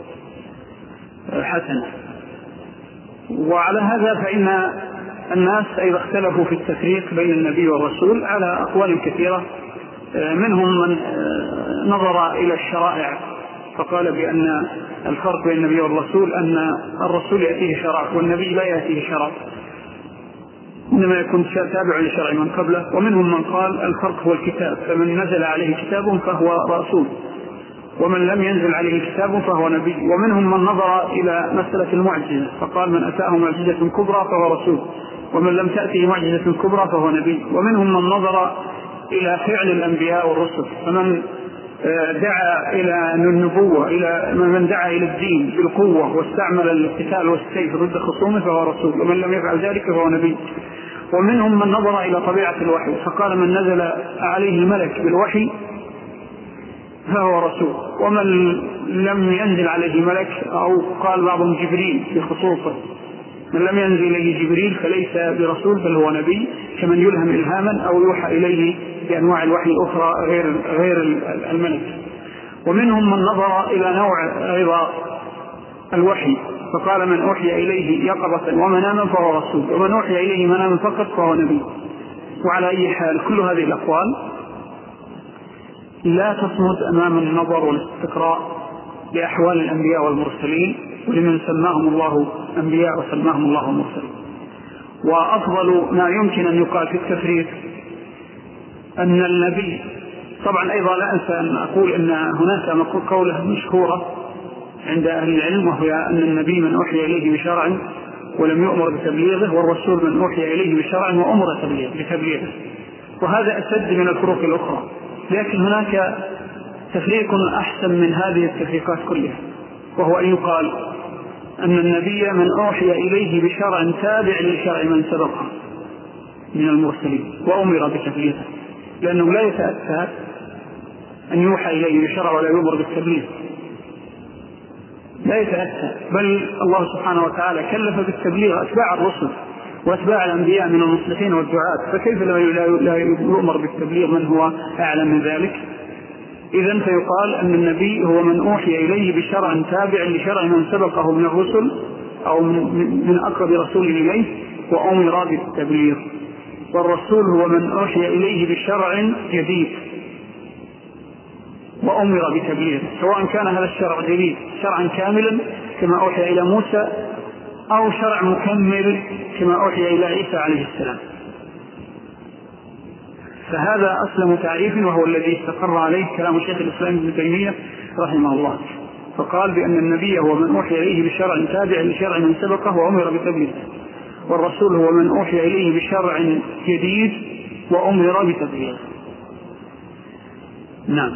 حسنة. وعلى هذا فإن الناس أيضا اختلفوا في التفريق بين النبي والرسول على أقوال كثيرة، منهم من نظر إلى الشرائع فقال بأن الفرق بين النبي والرسول أن الرسول يأتيه شرع والنبي لا يأتيه شرع، إنما يكون تابع لشرع من قبله. ومنهم من قال الفرق هو الكتاب، فمن نزل عليه كتاب فهو رسول، ومن لم ينزل عليه كتاب فهو نبي. ومنهم من نظر إلى مسألة المعجزة فقال من أتاه معجزة كبرى فهو رسول، ومن لم تأته معجزة كبرى فهو نبي. ومنهم من نظر إلى فعل الأنبياء والرسل، فمن دعا إلى النبوة، إلى من دعا إلى الدين بالقوة واستعمل القتال والسيف ضد خصومه فهو رسول، ومن لم يفعل ذلك فهو نبي. ومنهم من نظر إلى طبيعة الوحي فقال من نزل عليه ملك بالوحي فهو رسول، ومن لم ينزل عليه ملك، أو قال بعضهم جبريل بخصوصه، من لم ينزل إليه جبريل فليس برسول بل هو نبي، كمن يلهم إلهاما أو يوحى إليه بأنواع الوحي الأخرى غير غير الملك. ومنهم من نظر إلى نوع أيضا الوحي فقال من أوحي إليه يقظة ومناما فهو رسول، ومن أوحي إليه مناما فقط فهو نبي. وعلى أي حال كل هذه الأقوال لا تصمد أمام النظر والاستقراء لأحوال الأنبياء والمرسلين ولمن سماهم الله أنبياء وسماهم الله مرسلين. وأفضل ما يمكن أن يقال في التفريق أن النبي، طبعا أيضا لا أنسى أن أقول أن هناك قولة مشهورة عند أهل العلم، وهي أن النبي من أوحي إليه بشرع ولم يؤمر بتبليغه، والرسول من أوحي إليه بشرع وأمر بتبليغه، وهذا أشد من الفروق الأخرى. لكن هناك تفريق أحسن من هذه التفريقات كلها، وهو أن يقال أن النبي من أوحي إليه بشرع تابع لشرع من سبقه من المرسلين وأمر بتبليغه، لأنه لا يتأتى أن يوحى إليه بشرع ولا يؤمر بالتبليغ، لا يتأتى، بل الله سبحانه وتعالى كلف بالتبليغ أتباع الرسل وأتباع الأنبياء من المصلحين والدعاة، فكيف لا يؤمر بالتبليغ من هو أعلم من ذلك؟ إذن فيقال أن النبي هو من أوحي إليه بشرع تابع لشرع من سبقه من الرسل أو من أقرب رسول إليه وأمر بالتبليغ، والرسول هو من أوحي إليه بشرع جديد وأمر بتبليغ، سواء كان هذا الشرع جديد شرعا كاملا كما أوحي إلى موسى، أو شرع مكمل كما أوحي إلى عيسى عليه السلام. فهذا أسلم تعريف، وهو الذي استقر عليه كلام الشيخ الإسلام ابن تيمية رحمه الله، فقال بأن النبي هو من أوحي إليه بشرع تابع لشرع من سبقه وأمر بتبليغه، والرسول هو من أوحي إليه بشرع جديد وأمر بتبليغه. نعم.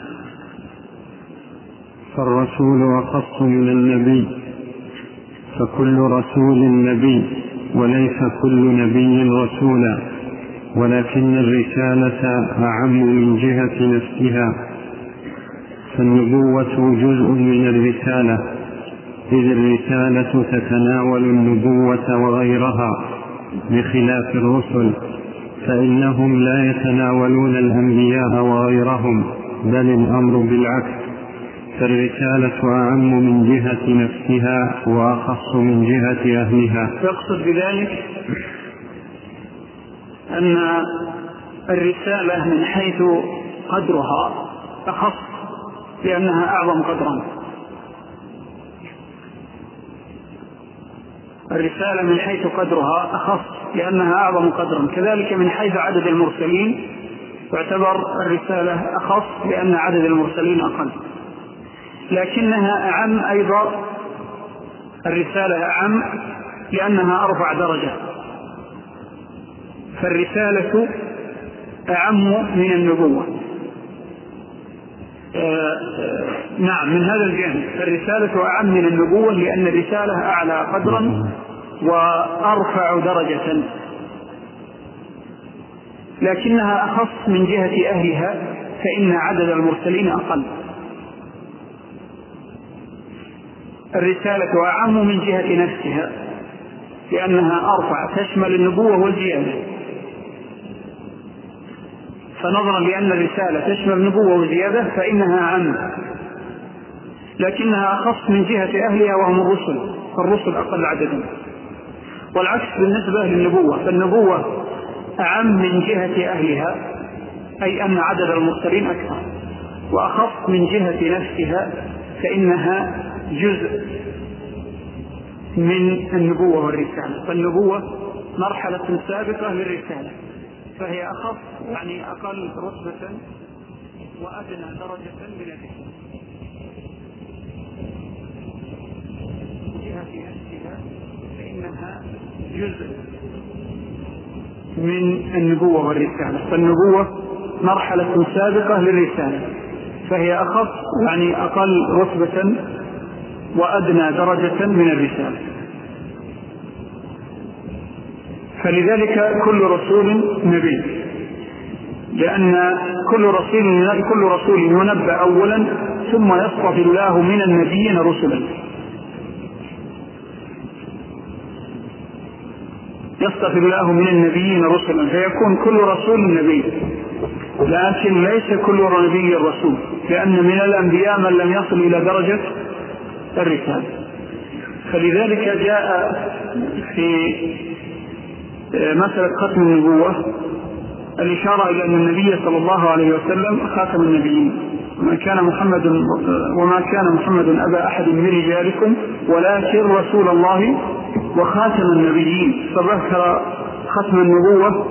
فالرسول أخص من النبي، فكل رسول نبي وليس كل نبي رسولا، ولكن الرسالة أعم من جهة نفسها، فالنبوة جزء من الرسالة، إذ الرسالة تتناول النبوة وغيرها بخلاف الرسل، فإنهم لا يتناولون الأنبياء وغيرهم، بل الأمر بالعكس، فالرسالة أعم من جهة نفسها وأخص من جهة أهلها. يقصد بذلك أن الرسالة من حيث قدرها أخص لأنها أعظم قدرا، الرسالة من حيث قدرها أخص لأنها أعظم قدرا، كذلك من حيث عدد المرسلين تعتبر الرسالة أخص لأن عدد المرسلين أقل، لكنها أعم أيضا، الرسالة أعم لأنها أرفع درجة، فالرسالة أعم من النبوة. آه نعم، من هذا الجانب الرسالة أعم من النبوة، لأن الرسالة أعلى قدرا وأرفع درجة، لكنها أخص من جهة أهلها، فإن عدد المرسلين أقل. الرسالة أعم من جهة نفسها لأنها أرفع، تشمل النبوة والزيادة، فنظرا لأن الرسالة تشمل النبوة والزيادة فإنها أعم، لكنها أخص من جهة أهلها وهم الرسل، فالرسل أقل عددا، والعكس بالنسبة للنبوة، فالنبوة أعم من جهة أهلها، أي أن عدد المرسلين أكثر، وأخص من جهة نفسها فإنها جزء من النبوة والرسالة. فالنبوة مرحلة سابقة للرسالة، فهي أخف يعني أقل رتبة وأدنى درجة من الرسالة. جهة نفسها فإنها جزء من النبوة والرسالة. فالنبوة مرحلة سابقة للرسالة، فهي أخف يعني أقل رتبة وأدنى درجة من الرسالة. فلذلك كل رسول نبي، لأن كل رسول كل رسول ينبأ أولا ثم يصطفي الله من النبيين رسلا، يصطفي الله من النبيين رسلا، فيكون كل رسول نبي، لكن ليس كل نبي رسول، لأن من الأنبياء من لم يصل إلى درجة الرسالة. فلذلك جاء في مسألة ختم النبوة الإشارة إلى أن النبي صلى الله عليه وسلم خاتم النبيين، وما كان محمد وما كان محمد أبا أحد من رجالكم ولكن رسول الله وخاتم النبيين. فذكر ختم النبوة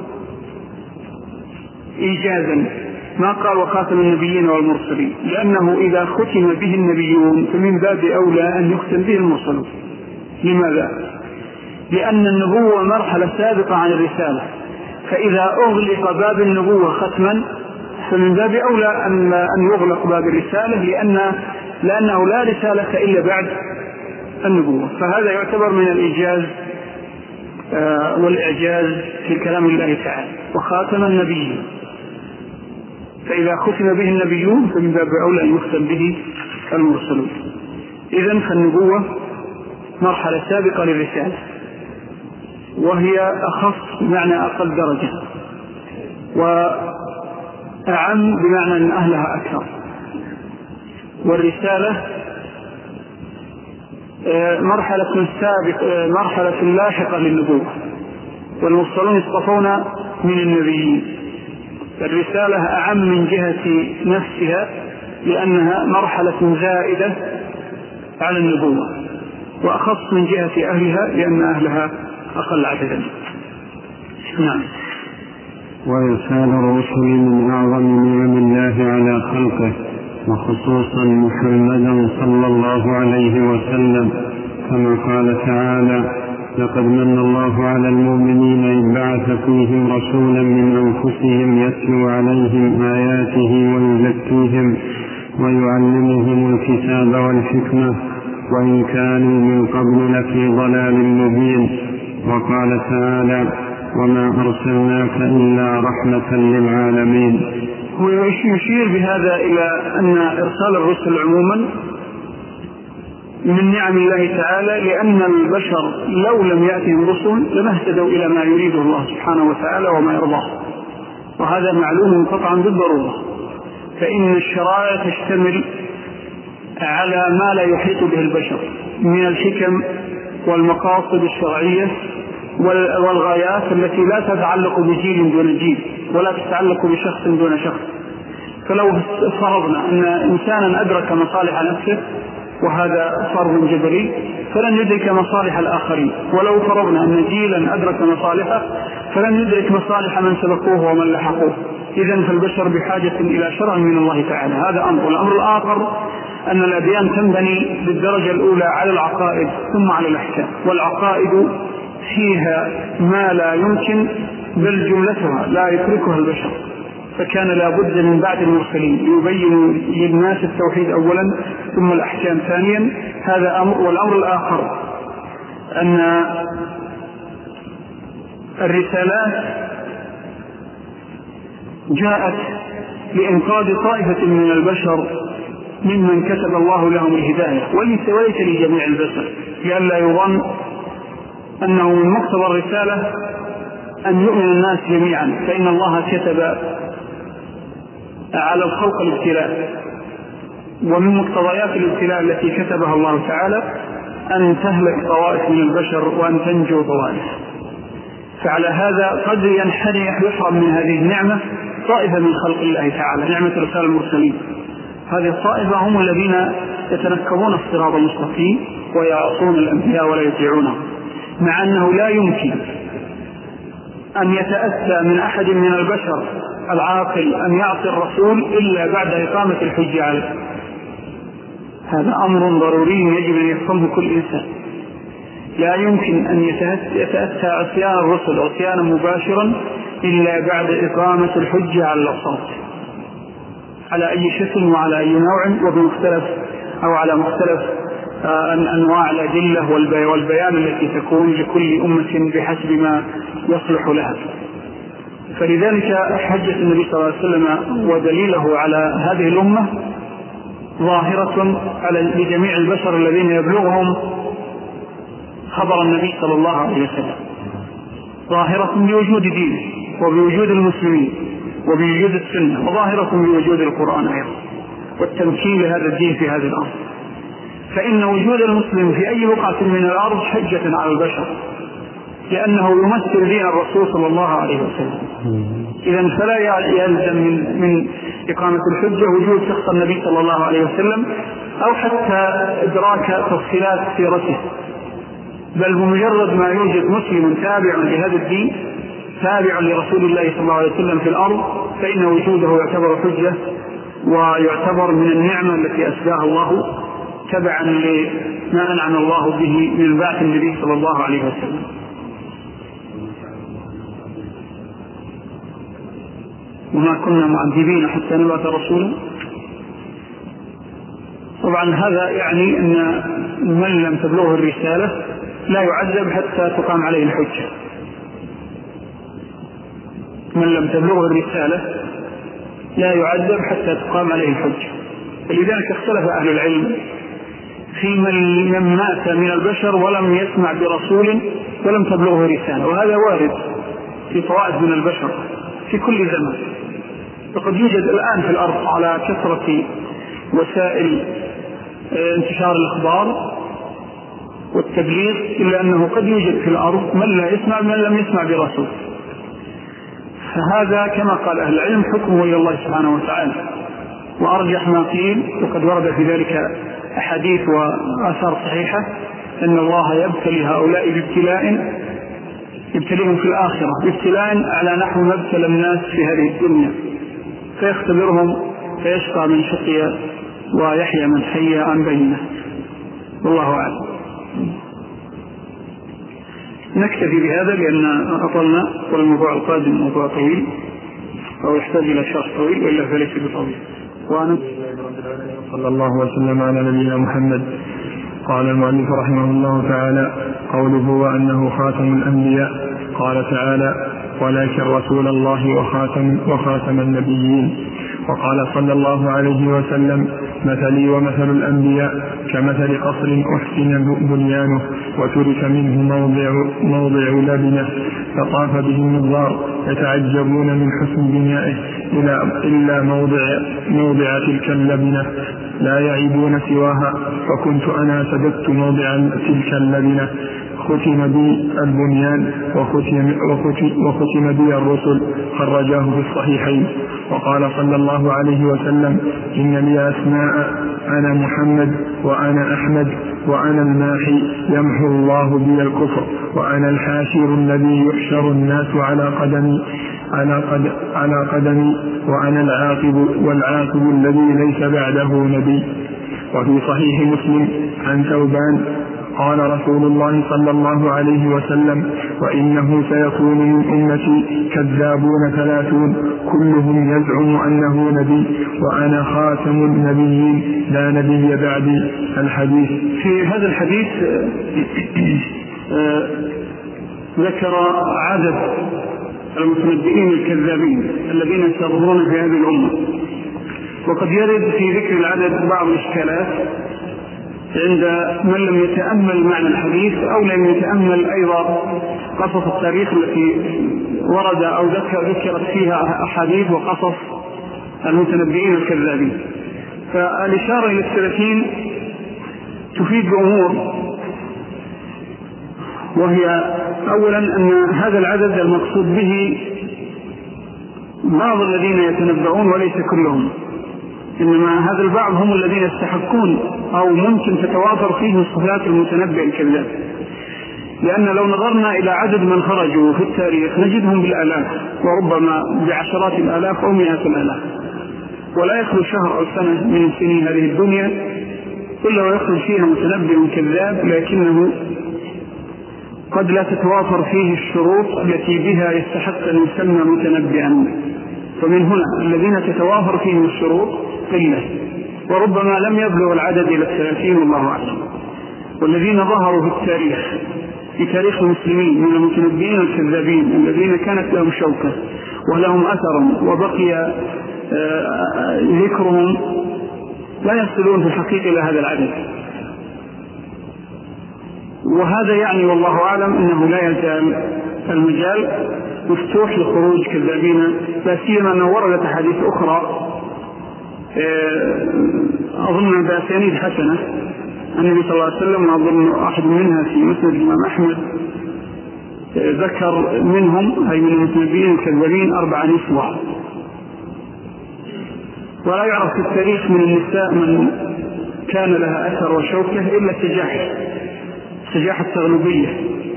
إيجازا، ما قال وخاتم النبيين والمرسلين، لأنه إذا ختم به النبيون فمن باب أولى أن يختم به المرسلون. لماذا؟ لأن النبوة مرحلة سابقة عن الرسالة، فإذا أغلق باب النبوة ختما فمن باب أولى أن يغلق باب الرسالة، لأن لأنه لا رسالة إلا بعد النبوة. فهذا يعتبر من الإيجاز والإعجاز في كلام الله تعالى، وخاتم النبيين. فإذا ختم به النبيون فمن باب أولى أن يختم به المرسلون. إذن فالنبوة مرحلة سابقة للرسالة، وهي أخف بمعنى أقل درجة، وأعم بمعنى أن أهلها أكثر. والرسالة مرحلة سابقة مرحلة لاحقة للنبوة، والمرسلون يصطفون من النبيين. الرسالة أعم من جهة نفسها لأنها مرحلة زائدة على النبوة، وأخص من جهة أهلها لأن أهلها أقل عددا. نعم. وإرسال الرسل من أعظم نعم الله على خلقه، وخصوصا محمدا صلى الله عليه وسلم، كما قال تعالى: لقد من الله على المؤمنين إذ بعث فيهم رسولا من أنفسهم يتلو عليهم آياته ويزكيهم ويعلمهم الكتاب والحكمة وإن كانوا من قبل لفي ضلال مبين. وقال تعالى: وما أرسلناك إلا رحمة للعالمين. هو يشير بهذا إلى أن إرسال الرسل عموما من نعم الله تعالى، لأن البشر لو لم يأتهم رسل لما اهتدوا إلى ما يريده الله سبحانه وتعالى وما يرضاه، وهذا معلوم قطعا بالضرورة. فإن الشرائع تشتمل على ما لا يحيط به البشر من الحكم والمقاصد الشرعية والغايات التي لا تتعلق بجيل دون جيل ولا تتعلق بشخص دون شخص. فلو فرضنا أن إنسانا أدرك مصالح نفسه، وهذا فرض جبري، فلن يدرك مصالح الآخرين. ولو فرضنا أن جيلا أدرك مصالحه فلن يدرك مصالح من سبقوه ومن لحقوه. إذن فالبشر بحاجة إلى شرع من الله تعالى، هذا أمر. والأمر الآخر أن الأديان تنبني بالدرجة الأولى على العقائد ثم على الأحكام، والعقائد فيها ما لا يمكن بل جملتها لا يتركها البشر، فكان لابد من بعد المرسلين يبينوا للناس التوحيد أولا ثم الأحكام ثانيا. هذا أمر. والأمر الآخر أن الرسالات جاءت لإنقاذ طائفة من البشر ممن كتب الله لهم الهداية، وليس لجميع البشر، لئلا يظن أنه من مقتضى الرسالة أن يؤمن الناس جميعا، فإن الله كتب على الخلق الابتلاء، ومن مقتضيات الابتلاء التي كتبها الله تعالى أن تهلك طوائف من البشر وأن تنجو طوائف. فعلى هذا قد ينحني يحرم من هذه النعمة طائفة من خلق الله تعالى، نعمة رسالة المرسلين. هذه الطائفة هم الذين يتنكبون الصراط المستقيم ويعصون الأنبياء ولا يطيعونهم، مع أنه لا يمكن أن يتأتى من أحد من البشر العاقل أن يعصي الرسول إلا بعد إقامة الحجة عليه. هذا أمر ضروري يجب أن يفهمه كل إنسان. لا يمكن أن يتأتى عصيان الرسل عصيانا مباشرا إلا بعد إقامة الحجة على الأصوات على أي شكل وعلى أي نوع وبمختلف أو على مختلف أنواع الأدلة والبيان التي تكون لكل أمة بحسب ما يصلح لها. فلذلك حجة النبي صلى الله عليه وسلم ودليله على هذه الأمة ظاهرة على لجميع البشر الذين يبلغهم خبر النبي صلى الله عليه وسلم، ظاهرة بوجود دينه وبوجود المسلمين وبوجود السنة، وظاهرة بوجود القرآن أيضا والتمكين لهذا الدين في هذه الأرض. فإن وجود المسلم في أي بقعة من الأرض حجة على البشر، لأنه يمثل دين الرسول صلى الله عليه وسلم. إذن فلا يلزم من, من إقامة الحجة وجود شخص النبي صلى الله عليه وسلم أو حتى إدراك تفصيلات سيرته، بل بمجرد ما يوجد مسلم تابع لهذا الدين تابع لرسول الله صلى الله عليه وسلم في الأرض فإن وجوده يعتبر حجة ويعتبر من النعمة التي أسداها الله تبعا لما أنعم الله به من بعث النبي صلى الله عليه وسلم. وما كنا معذبين حتى نبعث رسولا. طبعا هذا يعني أن من لم تبلغه الرسالة لا يعذب حتى تقام عليه الحجة. من لم تبلغه الرسالة لا يعذب حتى تقام عليه الحجة. فلذلك اختلف أهل العلم في من مات من البشر ولم يسمع برسول ولم تبلغه رسالة، وهذا وارد في طوائف من البشر في كل زمان. فقد يوجد الآن في الأرض على كثرة وسائل انتشار الأخبار والتبليغ، إلا أنه قد يوجد في الأرض من لا يسمع من لم يسمع برسول. فهذا كما قال أهل العلم حكمه إلى الله سبحانه وتعالى. وأرجح ما قيل وقد ورد في ذلك أحاديث وآثار صحيحة أن الله يبتلي هؤلاء بابتلاء يبتليهم في الآخرة بابتلاء على نحو ما ابتلى الناس في هذه الدنيا، فيختبرهم فيشقى من شقي ويحيى من حي عن بينه. والله أعلم. نكتفي بهذا لأن أطلنا، والموضوع القادم موضوع طويل أو يحتاج إلى شرح طويل وإلا فليس بطويل. وأنا صلى الله وسلم على نبينا محمد. قال المؤلف رحمه الله تعالى: قوله وأنه خاتم الأنبياء. قال تعالى: ولكن رسول الله وخاتم, وخاتم النبيين. وقال صلى الله عليه وسلم: مثلي ومثل الأنبياء كمثل قصر أحسن بنيانه وترك منه موضع, موضع لبنة فطاف به النظار يتعجبون من حسن بنائه إلا موضع, موضع تلك اللبنة لا يعيبون سواها، فكنت أنا سددت موضع تلك اللبنة. ختم بي البنيان وختم, وختم, وختم بي الرسل. خرجاه في الصحيحين. وقال صلى الله عليه وسلم: إن لي أسماء، أنا محمد وأنا أحمد وأنا الماحي يمحو الله بي الكفر وأنا الحاشر الذي يحشر الناس على قدمي على, قد على قدمي وأنا العاقب والعاقب الذي ليس بعده نبي. وفي صحيح مسلم عن ثوبان قال رسول الله صلى الله عليه وسلم: وإنه سيكون من أمتي كذابون ثلاثون كلهم يزعم أنه نبي وأنا خاتم النبيين لا نبي بعدي. الحديث. في هذا الحديث ذكر عدد المتنبئين الكذابين الذين يستظهرون في هذه الأمة، وقد يرد في ذكر العدد بعض الإشكالات عند من لم يتأمل معنى الحديث أو لم يتأمل أيضا قصص التاريخ التي ورد أو ذكرت فيها أحاديث وقصص المتنبئين الكذابين. فالإشارة إلى الثلاثين تفيد بأمور، وهي أولا أن هذا العدد المقصود به بعض الذين يتنبؤون وليس كلهم، إنما هذا البعض هم الذين يستحقون أو ممكن تتوافر فيهم صفات المتنبئ الكذاب، لأن لو نظرنا إلى عدد من خرجوا في التاريخ نجدهم بالآلاف وربما بعشرات الآلاف أو مئات الآلاف، ولا يخلو شهر أو سنة من سنين هذه الدنيا إلا ويخرج فيها متنبئ كذاب، لكنه قد لا تتوافر فيه الشروط التي بها يستحق أن يسمى متنبئا. فمن هنا الذين تتوافر فيهم الشروط قلة، وربما لم يبلغ العدد إلى الثلاثين والله أعلم. والذين ظهروا في التاريخ في تاريخ المسلمين من المتنبئين الكذابين الذين كانت لهم شوكة ولهم أثر وبقي ذكرهم لا يصلون في الحقيقة إلى هذا العدد. وهذا يعني والله أعلم أنه لا يزال المجال مفتوح لخروج كذابين، لا سيما أنه وردت أحاديث أخرى أظن بأسانيد حسنة النبي صلى الله عليه وسلم، أظن أحد منها في مسند الإمام أحمد ذكر منهم أي من المتنبئين الكذابين أربع نسوة، ولا يعرف في التاريخ من النساء من كان لها أثر وشوكة إلا سجاح سجاح التغلبية،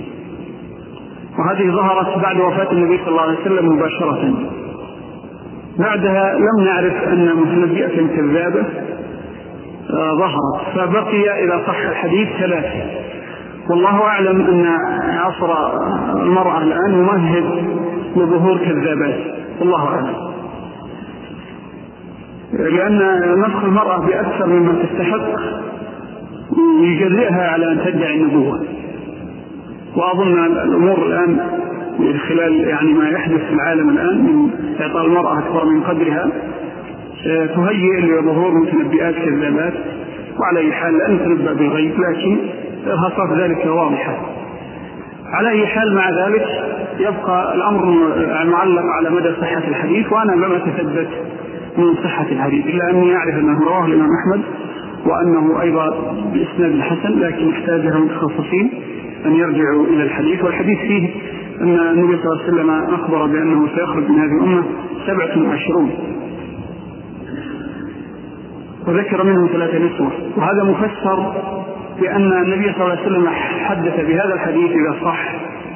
وهذه ظهرت بعد وفاة النبي صلى الله عليه وسلم مباشرة. بعدها لم نعرف أن متنبئة كذابة ظهرت، فبقي إذا صح الحديث ثلاثة. والله أعلم أن عصر المرأة الآن ممهد لظهور كذابات، والله أعلم، لأن نفخ المرأة بأكثر مما تستحق يجرئها على أن تدعي النبوة. وأظن الأمور الآن من خلال يعني ما يحدث في العالم الآن من إعطاء المرأة أكثر من قدرها تهيئ لظهور متنبئات كذابات، وعلى أي حال لا نتنبأ بالغيب، لكن إرهاصات ذلك واضحة. على أي حال مع ذلك يبقى الأمر معلق على مدى صحة الحديث، وأنا لم أتثبت من صحة الحديث إلا أني أعرف أنه رواه الإمام أحمد وأنه أيضا بإسناد الحسن، لكن احتاجها متخصصين أن يرجعوا إلى الحديث. والحديث فيه أن النبي صلى الله عليه وسلم أخبر بأنه سيخرج من هذه الأمة سبعة وعشرون وذكر منهم ثلاثة نسوة، وهذا مفسر بأن النبي صلى الله عليه وسلم حدث بهذا الحديث إذا صح.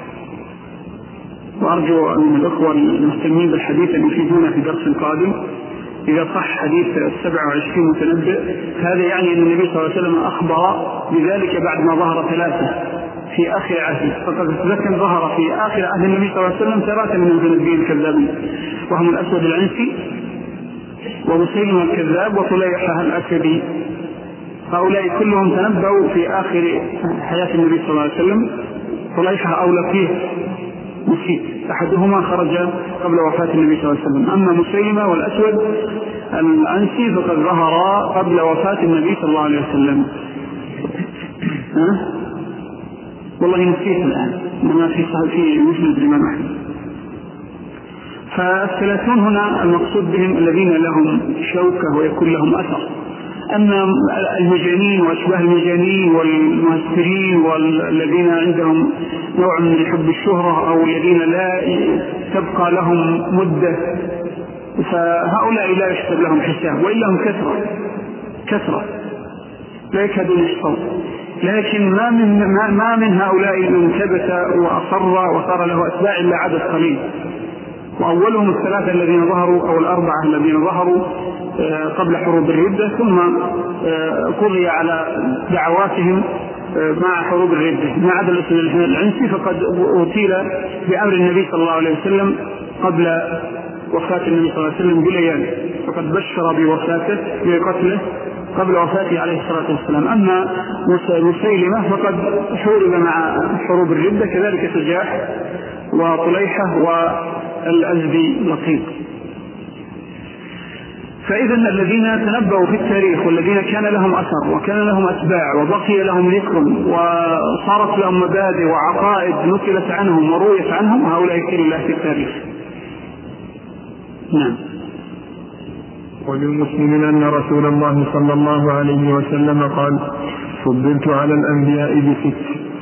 وأرجو أن الأخوة المهتمين بالحديث أن يفيدونا في درس قادم. إذا صح حديث السبع وعشرين متنبئ هذا يعني أن النبي صلى الله عليه وسلم أخبر بذلك بعد ما ظهر ثلاثة في آخر عهده، فقد ذكر ظهر في آخر عهد النبي صلى الله عليه وسلم ثلاثة من المتنبئين الكذابين، وهم الأسود العنسي ومسيلمة الكذاب وطليحة الأسدي. هؤلاء كلهم تنبؤوا في آخر حياة النبي صلى الله عليه وسلم. طليحة أو لقيه مسيء أحدهما خرج قبل وفاة النبي صلى الله عليه وسلم، أما مسيلمة والأسود العنسي فقد ظهر قبل وفاة النبي صلى الله عليه وسلم. ها؟ والله نسيت الآن ما في في مسند الإمام أحمد. فالثلاثون هنا المقصود بهم الذين لهم شوكة ويكون لهم أثر. أما المجانين وأشباه المجانين والمهسترين والذين عندهم نوع من حب الشهرة أو الذين لا تبقى لهم مدة، فهؤلاء لا يحسب لهم حساب، وإلا هم كثرة كثرة لا يكادون يحصل. لكن ما من, ما من هؤلاء من ثبت وأصر وصار له أتباع إلا عدد قليل، وأولهم الثلاثة الذين ظهروا أو الأربعة الذين ظهروا قبل حروب الردة، ثم قضي على دعواتهم مع حروب الردة. ما عدا الأسود العنسي فقد أغتيل بأمر النبي صلى الله عليه وسلم قبل وفاة النبي صلى الله عليه وسلم بليالي، فقد بشر بوفاته بقتله قبل وفاته عليه الصلاة والسلام. أما مسيلمة فقد حورب مع حروب الردة، كذلك سجاح وطليحة والأزدي لقيط. فإذا الذين تنبؤوا في التاريخ والذين كان لهم أثر وكان لهم أتباع وبقي لهم ذكر وصارت لهم مبادئ وعقائد نقلت عنهم ورويت عنهم، هؤلاء كل الله في التاريخ. نعم. وللمسلمين أن رسول الله صلى الله عليه وسلم قال: فضلت على الأنبياء بست،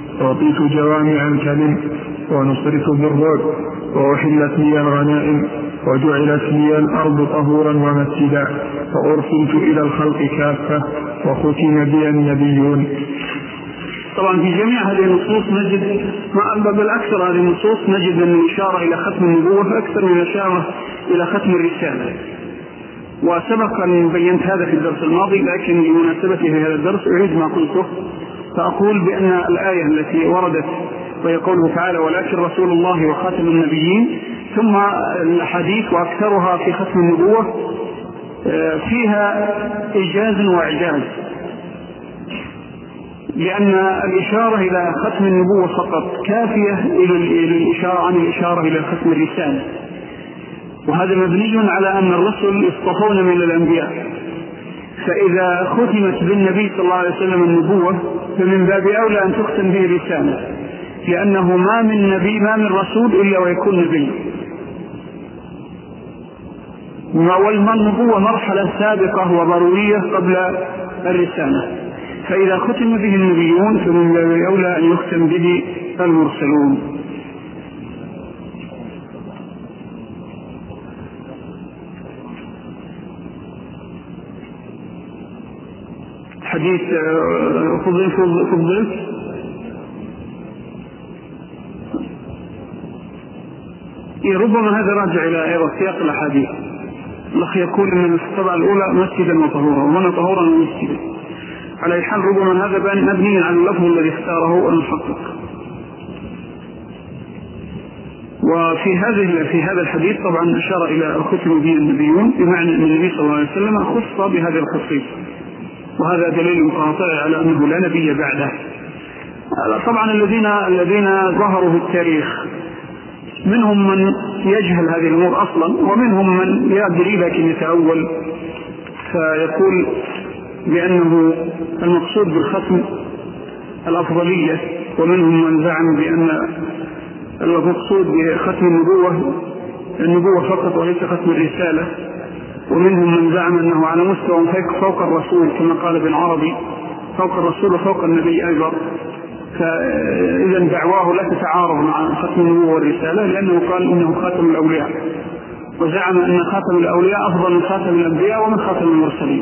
أعطيت جوامع الكلم، ونصرت بالرعب، وأحلت لي الغنائم، وجعلت لي الأرض طهورا ومسجدا وأرسلت إلى الخلق كافة وختم بي النبيون. طبعا في جميع هذه النصوص نجد، بل أكثر هذه النصوص نجد أن الإشارة إلى ختم النبوة أكثر من الإشارة إلى ختم الرسالة. وسبق أن بينت هذا في الدرس الماضي، لكن لمناسبته في هذا الدرس أعيد ما قلته، فأقول بأن الآية التي وردت وهي قوله تعالى ولكن رسول الله وخاتم النبيين، ثم الحديث وأكثرها في ختم النبوة فيها إيجاز وإعجاز، لأن الإشارة إلى ختم النبوة فقط كافية إلى الإشارة عن الإشارة إلى ختم الرسالة، وهذا مبني على أن الرسل يصطفون من الأنبياء، فإذا ختمت بالنبي صلى الله عليه وسلم النبوة فمن باب أولى أن تختم به الرسالة، لأنه ما من نبي ما من رسول إلا ويكون نبي، والنبوة مرحلة سابقة وضرورية قبل الرسالة، فإذا ختم به النبيون فمن باب أولى أن يختم به المرسلون. حديث فضل فضل ربما هذا راجع إلى أيضا سياق الأحاديث. الأخ يقول أن الطبعة الأولى مسجدا وطهورا، وهنا طهورا ومسجدا. على حال ربما هذا مبني على اللفظ الذي اختاره المحقق. وفي هذه في هذا الحديث طبعا أشار إلى ختم به النبيون، بمعنى أن النبي صلى الله عليه وسلم خص بهذا الخصيص، وهذا دليل قاطع على أنه لا نبي بعده. طبعا الذين الذين ظهروا في التاريخ منهم من يجهل هذه الأمور أصلا، ومنهم من يدري لكن يتأول فيقول بأنه المقصود بالختم الأفضلية، ومنهم من زعم بأن المقصود بختم النبوة النبوة فقط وليس ختم الرسالة، ومنهم من زعم أنه على مستوى فوق الرسول كما قال ابن عربي، فوق الرسول وفوق النبي أيضا، فإذا دعواه لا تتعارض مع ختم النبوة والرسالة، لأنه قال إنه خاتم الأولياء، وزعم أن خاتم الأولياء أفضل من خاتم الأنبياء ومن خاتم المرسلين.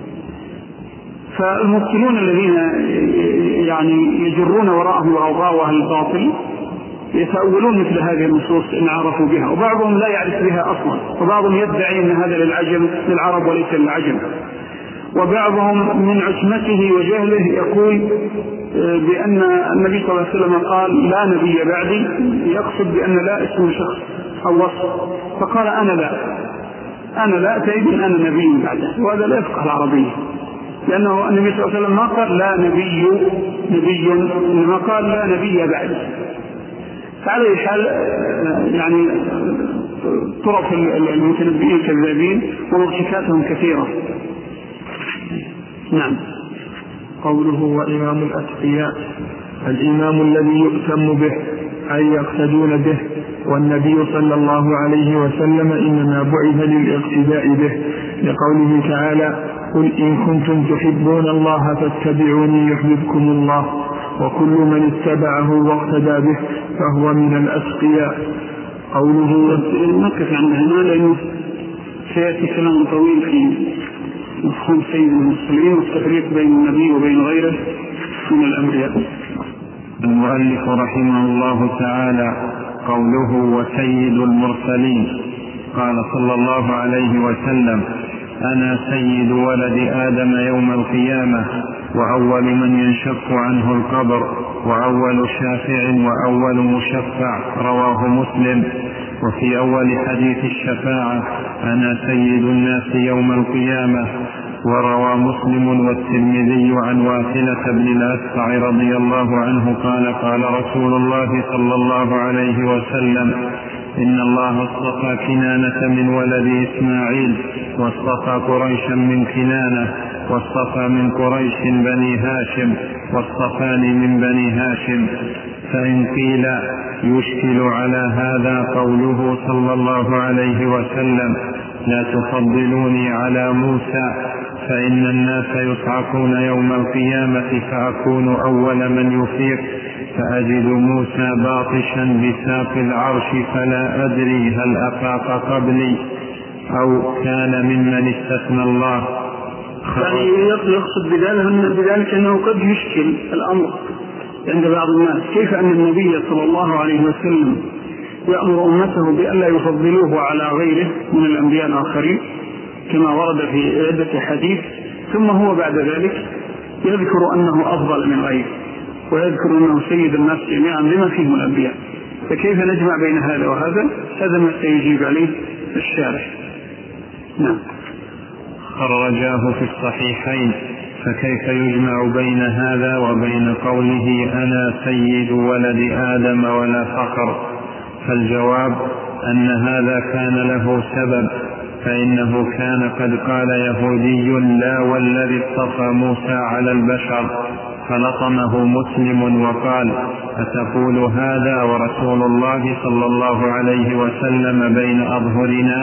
فالمبطلون الذين يعني يجرون وراءهم وأوضاع أهل الباطل يتأولون مثل هذه النصوص إن عرفوا بها، وبعضهم لا يعرف بها أصلا، وبعضهم يدعي أن هذا للعجم للعرب وليس للعجم، وبعضهم من عصمته وجهله يقول بأن النبي صلى الله عليه وسلم قال لا نبي بعدي، يقصد بأن لا اسم شخص أو وصف، فقال أنا لا أنا لا تأيد أنا نبي بعده، وهذا لا يفقه العربية، لأنه النبي صلى الله عليه وسلم ما قال لا نبي نبي إنما قال لا نبي بعدي. فعلى أي حال يعني طرف المتنبئين الكذابين ومرشكاتهم كثيرة. نعم. قوله وإمام الأتقياء، الإمام الذي يؤتم به أي يقتدون به، والنبي صلى الله عليه وسلم إنما بعث للاقتداء به، لقوله تعالى قل إن كنتم تحبون الله فاتبعوني يحببكم الله، وكل من اتبعه واقتدى به فهو من الأتقياء. قوله نقف عن هنا لأنه سيأتي كلام طويل في مفهوم سيد المرسلين والتفريق بين النبي وبين غيره من الأنبياء. المؤلف رحمه الله تعالى قوله وسيد المرسلين، قال صلى الله عليه وسلم أنا سيد ولد آدم يوم القيامة، وأول من ينشق عنه القبر، وأول شافع وأول مشفع، رواه مسلم. وفي أول حديث الشفاعة أنا سيد الناس يوم القيامة. وروى مسلم والترمذي عن واثلة بن الأسقع رضي الله عنه قال قال رسول الله صلى الله عليه وسلم إن الله اصطفى كنانة من ولد إسماعيل، واصطفى قريشا من كنانة، واصطفى من قريش بني هاشم، واصطفاني من بني هاشم. فإن قيل يشكل على هذا قوله صلى الله عليه وسلم لا تفضلوني على موسى، فإن الناس يصعقون يوم القيامة فأكون أول من يفيق، فأجد موسى باطشا بساق العرش فلا أدري هل أفاق قبلي أو كان ممن استثنى الله. يعني يقصد بذلك, بذلك أنه قد يشكل الأمر عند بعض الناس، كيف أن النبي صلى الله عليه وسلم يأمر أمته بألا يفضلوه على غيره من الأنبياء الآخرين كما ورد في عدة حديث، ثم هو بعد ذلك يذكر أنه أفضل من غيره ويذكر أنه سيد الناس جميعا بما فيهم الأنبياء، فكيف نجمع بين هذا وهذا؟ هذا ما سيجيب عليه الشارح. نعم. خرجاه في الصحيحين، فكيف يجمع بين هذا وبين قوله أنا سيد ولد آدم ولا فخر؟ فالجواب أن هذا كان له سبب، فإنه كان قد قال يهودي لا والذي اصطفى موسى على البشر، فلطمه مسلم وقال أتقول هذا ورسول الله صلى الله عليه وسلم بين أظهرنا؟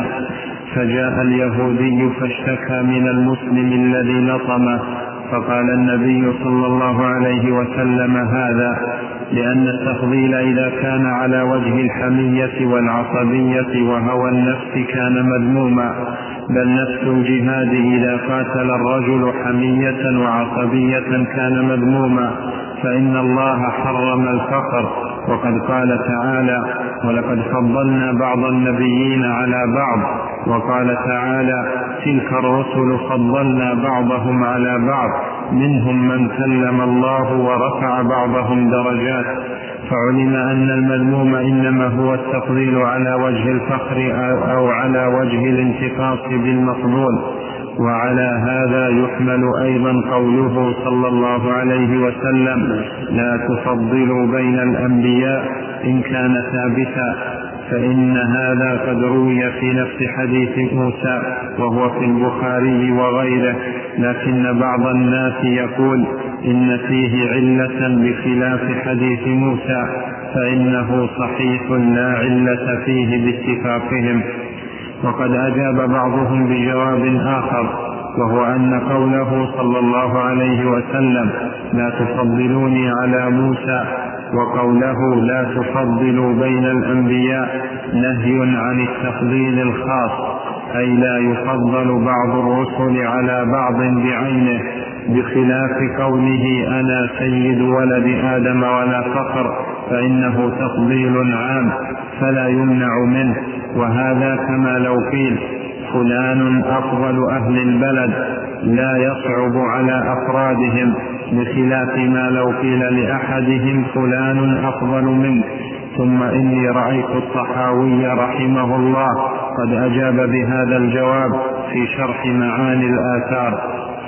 فجاء اليهودي فاشتكى من المسلم الذي لطمه، فقال النبي صلى الله عليه وسلم هذا لأن التفضيل إذا كان على وجه الحمية والعصبية وهوى النفس كان مذموما، بل نفس الجهاد إذا قاتل الرجل حمية وعصبية كان مذموما، فإن الله حرم الفقر، وقد قال تعالى ولقد فضلنا بعض النبيين على بعض، وقال تعالى تلك الرسل فضلنا بعضهم على بعض منهم من كلم الله ورفع بعضهم درجات، فعلم أن المذموم إنما هو التفضيل على وجه الفخر أو على وجه الانتقاص بالمفضول. وعلى هذا يحمل أيضا قوله صلى الله عليه وسلم لا تفضلوا بين الأنبياء إن كان ثابتا، فإن هذا قد روي في نفس حديث موسى وهو في البخاري وغيره، لكن بعض الناس يقول إن فيه علة بخلاف حديث موسى، فإنه صحيح لا علة فيه باتفاقهم. وقد أجاب بعضهم بجواب آخر، وهو أن قوله صلى الله عليه وسلم لا تفضلوني على موسى وقوله لا تفضلوا بين الأنبياء نهي عن التفضيل الخاص، أي لا يفضل بعض الرسل على بعض بعينه، بخلاف قوله أنا سيد ولد آدم ولا فخر، فإنه تفضيل عام فلا يمنع منه. وهذا كما لو قيل فلان أفضل أهل البلد لا يصعب على أفرادهم، بخلاف ما لو قيل لأحدهم فلان أفضل منك. ثم إني رأيت الطحاوي رحمه الله قد أجاب بهذا الجواب في شرح معاني الآثار.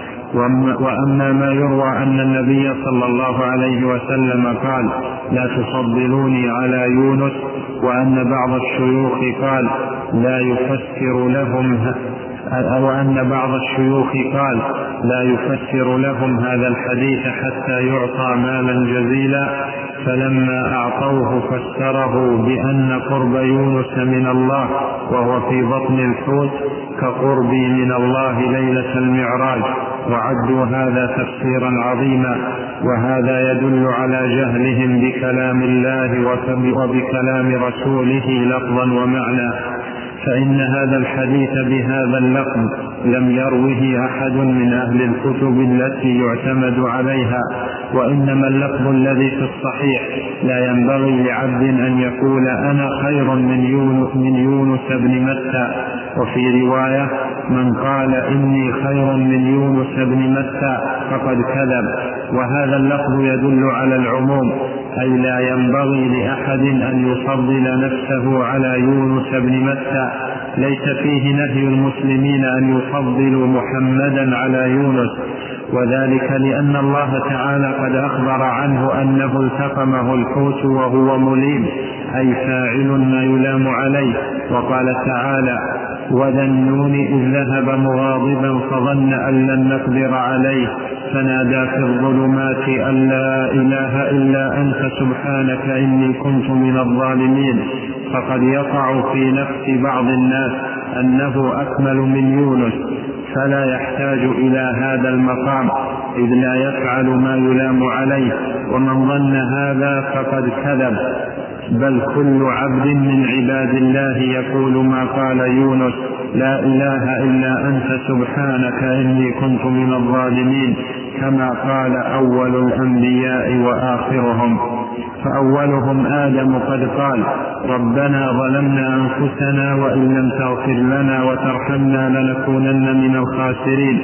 وأما ما يروى أن النبي صلى الله عليه وسلم قال لا تفضلوني على يونس، وأن بعض الشيوخ قال لا يفسر لهم أو أن بعض الشيوخ قال لا يفسر لهم هذا الحديث حتى يعطى مالا جزيلا، فلما أعطوه فسره بأن قرب يونس من الله وهو في بطن الحوت كقربي من الله ليلة المعراج، وعدوا هذا تفسيرا عظيما. وهذا يدل على جهلهم بكلام الله وبكلام رسوله لفظا ومعنى، فإن هذا الحديث بهذا اللفظ لم يروه أحد من أهل الكتب التي يعتمد عليها، وإنما اللفظ الذي في الصحيح لا ينبغي لعبد أن يقول أنا خير من يونس, من يونس بن متى، وفي رواية من قال إني خير من يونس بن متى فقد كذب. وهذا اللفظ يدل على العموم، أي لا ينبغي لأحد أن يفضل نفسه على يونس بن متى، ليس فيه نهي المسلمين أن يفضلوا محمدا على يونس، وذلك لأن الله تعالى قد أخبر عنه أنه التقمه الحوت وهو مليم، أي فاعل ما يلام عليه. وقال تعالى وذا النون إذ ذهب مغاضبا فظن أن لن نقدر عليه فنادى في الظلمات أن لا إله إلا أنت سبحانك إني كنت من الظالمين. فقد يقع في نفس بعض الناس أنه أكمل من يونس، فلا يحتاج إلى هذا المقام إذ لا يفعل ما يلام عليه، ومن ظن هذا فقد كذب، بل كل عبد من عباد الله يقول ما قال يونس: لا إله إلا أنت سبحانك إني كنت من الظالمين، كما قال أول الأنبياء وآخرهم. فأولهم آدم قد قال: ربنا ظلمنا أنفسنا وإن لم تغفر لنا وترحمنا لنكونن من الخاسرين،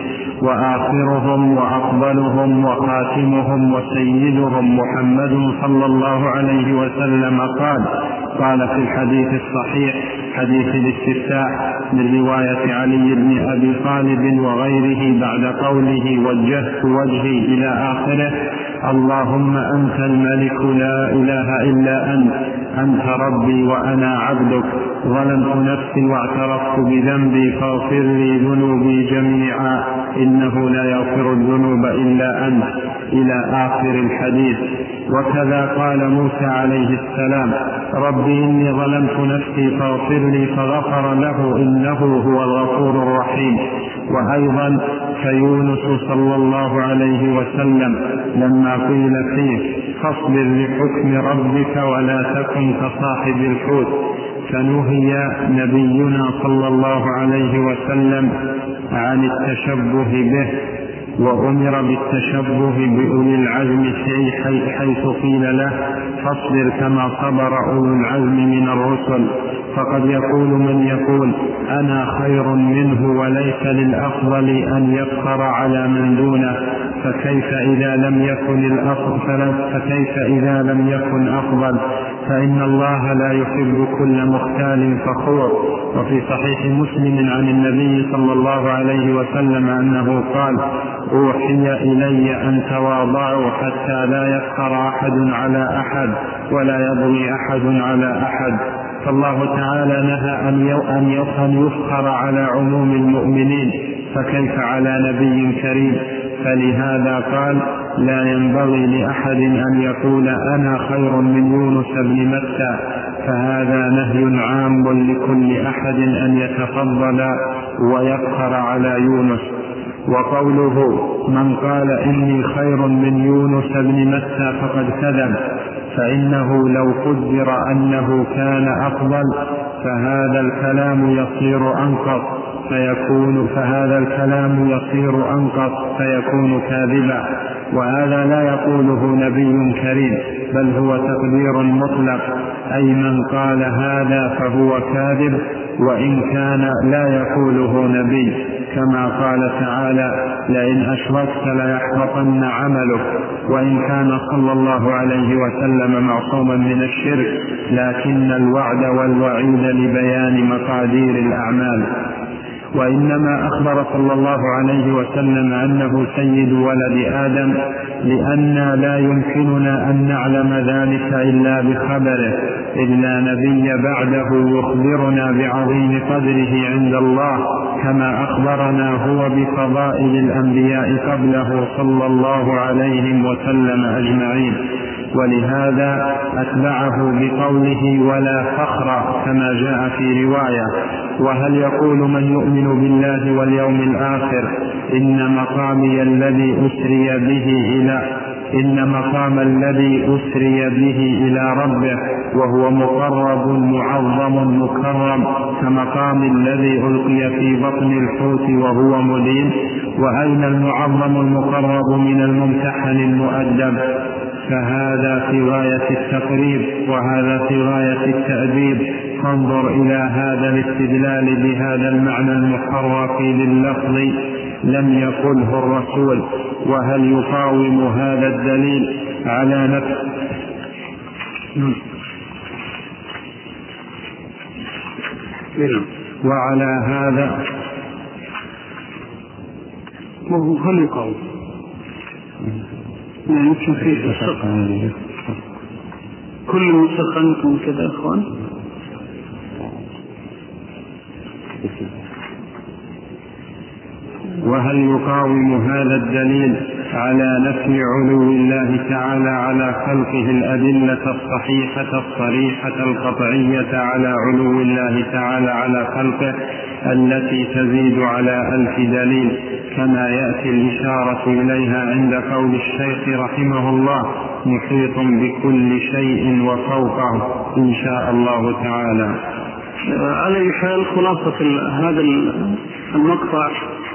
وآخرهم وأفضلهم وخاتمهم وسيدهم محمد صلى الله عليه وسلم قال قال في الحديث الصحيح حديث الاستفتاح من رواية علي بن أبي طالب وغيره بعد قوله: وجهت وجهي إلى آخره: اللهم أنت الملك لا إله إلا أنت، أنت ربي وأنا عبدك، ظلمت نفسي واعترفت بذنبي فاغفر لي ذنوبي جميعا إنه لا يغفر الذنوب إلا أنت، إلى آخر الحديث. وكذا قال موسى عليه السلام: ربي إني ظلمت نفسي فاغفر لي، فغفر له إنه هو الغفور الرحيم. وأيضا فيونس صلى الله عليه وسلم لما قيل فيه: فاصبر لحكم ربك ولا تكن كصاحب الحوت، فنهي نبينا صلى الله عليه وسلم عن التشبه به، وأمر بالتشبه بأولي العزم حيث قيل له: فاصبر كما صبر أولو العزم من الرسل. فقد يقول من يقول: أنا خير منه وليس للأفضل أن يفخر على من دونه، فكيف إذا لم يكن الأفضل فكيف إذا لم يكن أفضل، فإن الله لا يحب كل مختال فخور. وفي صحيح مسلم عن النبي صلى الله عليه وسلم أنه قال: أوحي إلي أن تواضعوا حتى لا يفخر أحد على أحد ولا يبغي أحد على أحد. فالله تعالى نهى أن يفخر على عموم المؤمنين، فكيف على نبي كريم؟ فلهذا قال: لا ينبغي لأحد أن يقول أنا خير من يونس بن متى، فهذا نهي عام لكل أحد أن يتفضل ويفخر على يونس. وقوله: من قال إني خير من يونس بن متى فقد كذب، فإنه لو قدر أنه كان أفضل فهذا الكلام يصير أنقص فيكون فهذا الكلام يصير أنقص فيكون كاذبا، وهذا لا يقوله نبي كريم، بل هو تقدير مطلق، أي من قال هذا فهو كاذب وإن كان لا يقوله نبي، كما قال تعالى: لئن أشركت ليحبطن عملك. وإن كان صلى الله عليه وسلم معصوما من الشرك، لكن الوعد والوعيد لبيان مقادير الأعمال. وإنما أخبر صلى الله عليه وسلم أنه سيد ولد آدم لأن لا يمكننا أن نعلم ذلك إلا بخبره، إذ لا نبي بعده يخبرنا بعظيم قدره عند الله، كما أخبرنا هو بفضائل الأنبياء قبله صلى الله عليه وسلم أجمعين. ولهذا أتبعه بقوله: ولا فخر، كما جاء في رواية: وهل يقول من يؤمن بالله واليوم الآخر إن مقامي الذي أسري به إلى إن مقام الذي أسري به إلى ربه وهو مقرب معظم مكرم كمقام الذي ألقي في بطن الحوت وهو مدين؟ وأين المعظم المقرب من الممتحن المؤدب؟ فهذا في غاية التقريب وهذا في غاية التأديب. فانظر إلى هذا الاستدلال بهذا المعنى المحرف لللفظ لم يقله الرسول. وهل يقاوم هذا الدليل على نفس وعلى هذا هل يقاوم يعني يمكن فيه الصدق كل مسخنكم كذا أخوان؟ وهل يقاوم هذا الدليل على نفي علو الله تعالى على خلقه الأدلة الصحيحة الصريحة القطعية على علو الله تعالى على خلقه التي تزيد على ألف دليل، كما يأتي الإشارة إليها عند قول الشيخ رحمه الله: محيط بكل شيء وفوقه إن شاء الله تعالى. على أي حال خلاصة هذا المقطع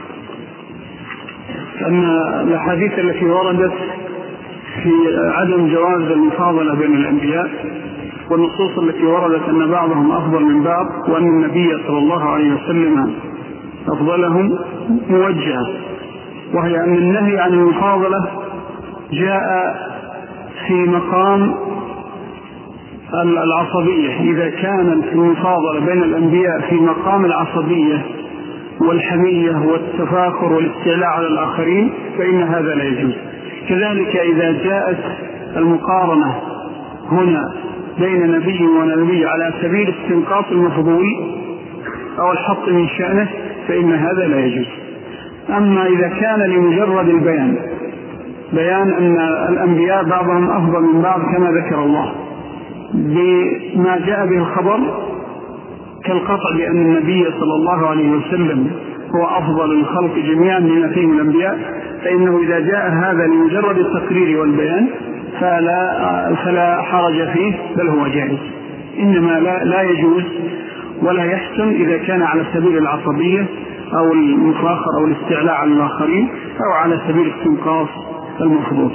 أن الأحاديث التي وردت في عدم جواز المفاضلة بين الأنبياء، والنصوص التي وردت أن بعضهم أفضل من بعض وأن النبي صلى الله عليه وسلم أفضلهم موجهة، وهي أن النهي عن المفاضلة جاء في مقام العصبية. إذا كانت المفاضلة بين الأنبياء في مقام العصبية والحمية والتفاخر والاستعلاء على الآخرين فإن هذا لا يجوز. كذلك إذا جاءت المقارنة هنا بين نبي ونبي على سبيل استنقاص المفضول أو الحط من شأنه فإن هذا لا يجوز. أما إذا كان لمجرد البيان، بيان أن الأنبياء بعضهم أفضل من بعض كما ذكر الله بما جاء به الخبر كالقطع بأن النبي صلى الله عليه وسلم هو أفضل الخلق جميعا بما فيهم الأنبياء، فإنه إذا جاء هذا لمجرد التقرير والبيان فلا, فلا حرج فيه بل هو جائز. إنما لا, لا يجوز ولا يحسن إذا كان على سبيل العصبية أو المفاخر أو الاستعلاء على الآخرين أو على سبيل استنقاص المفضول.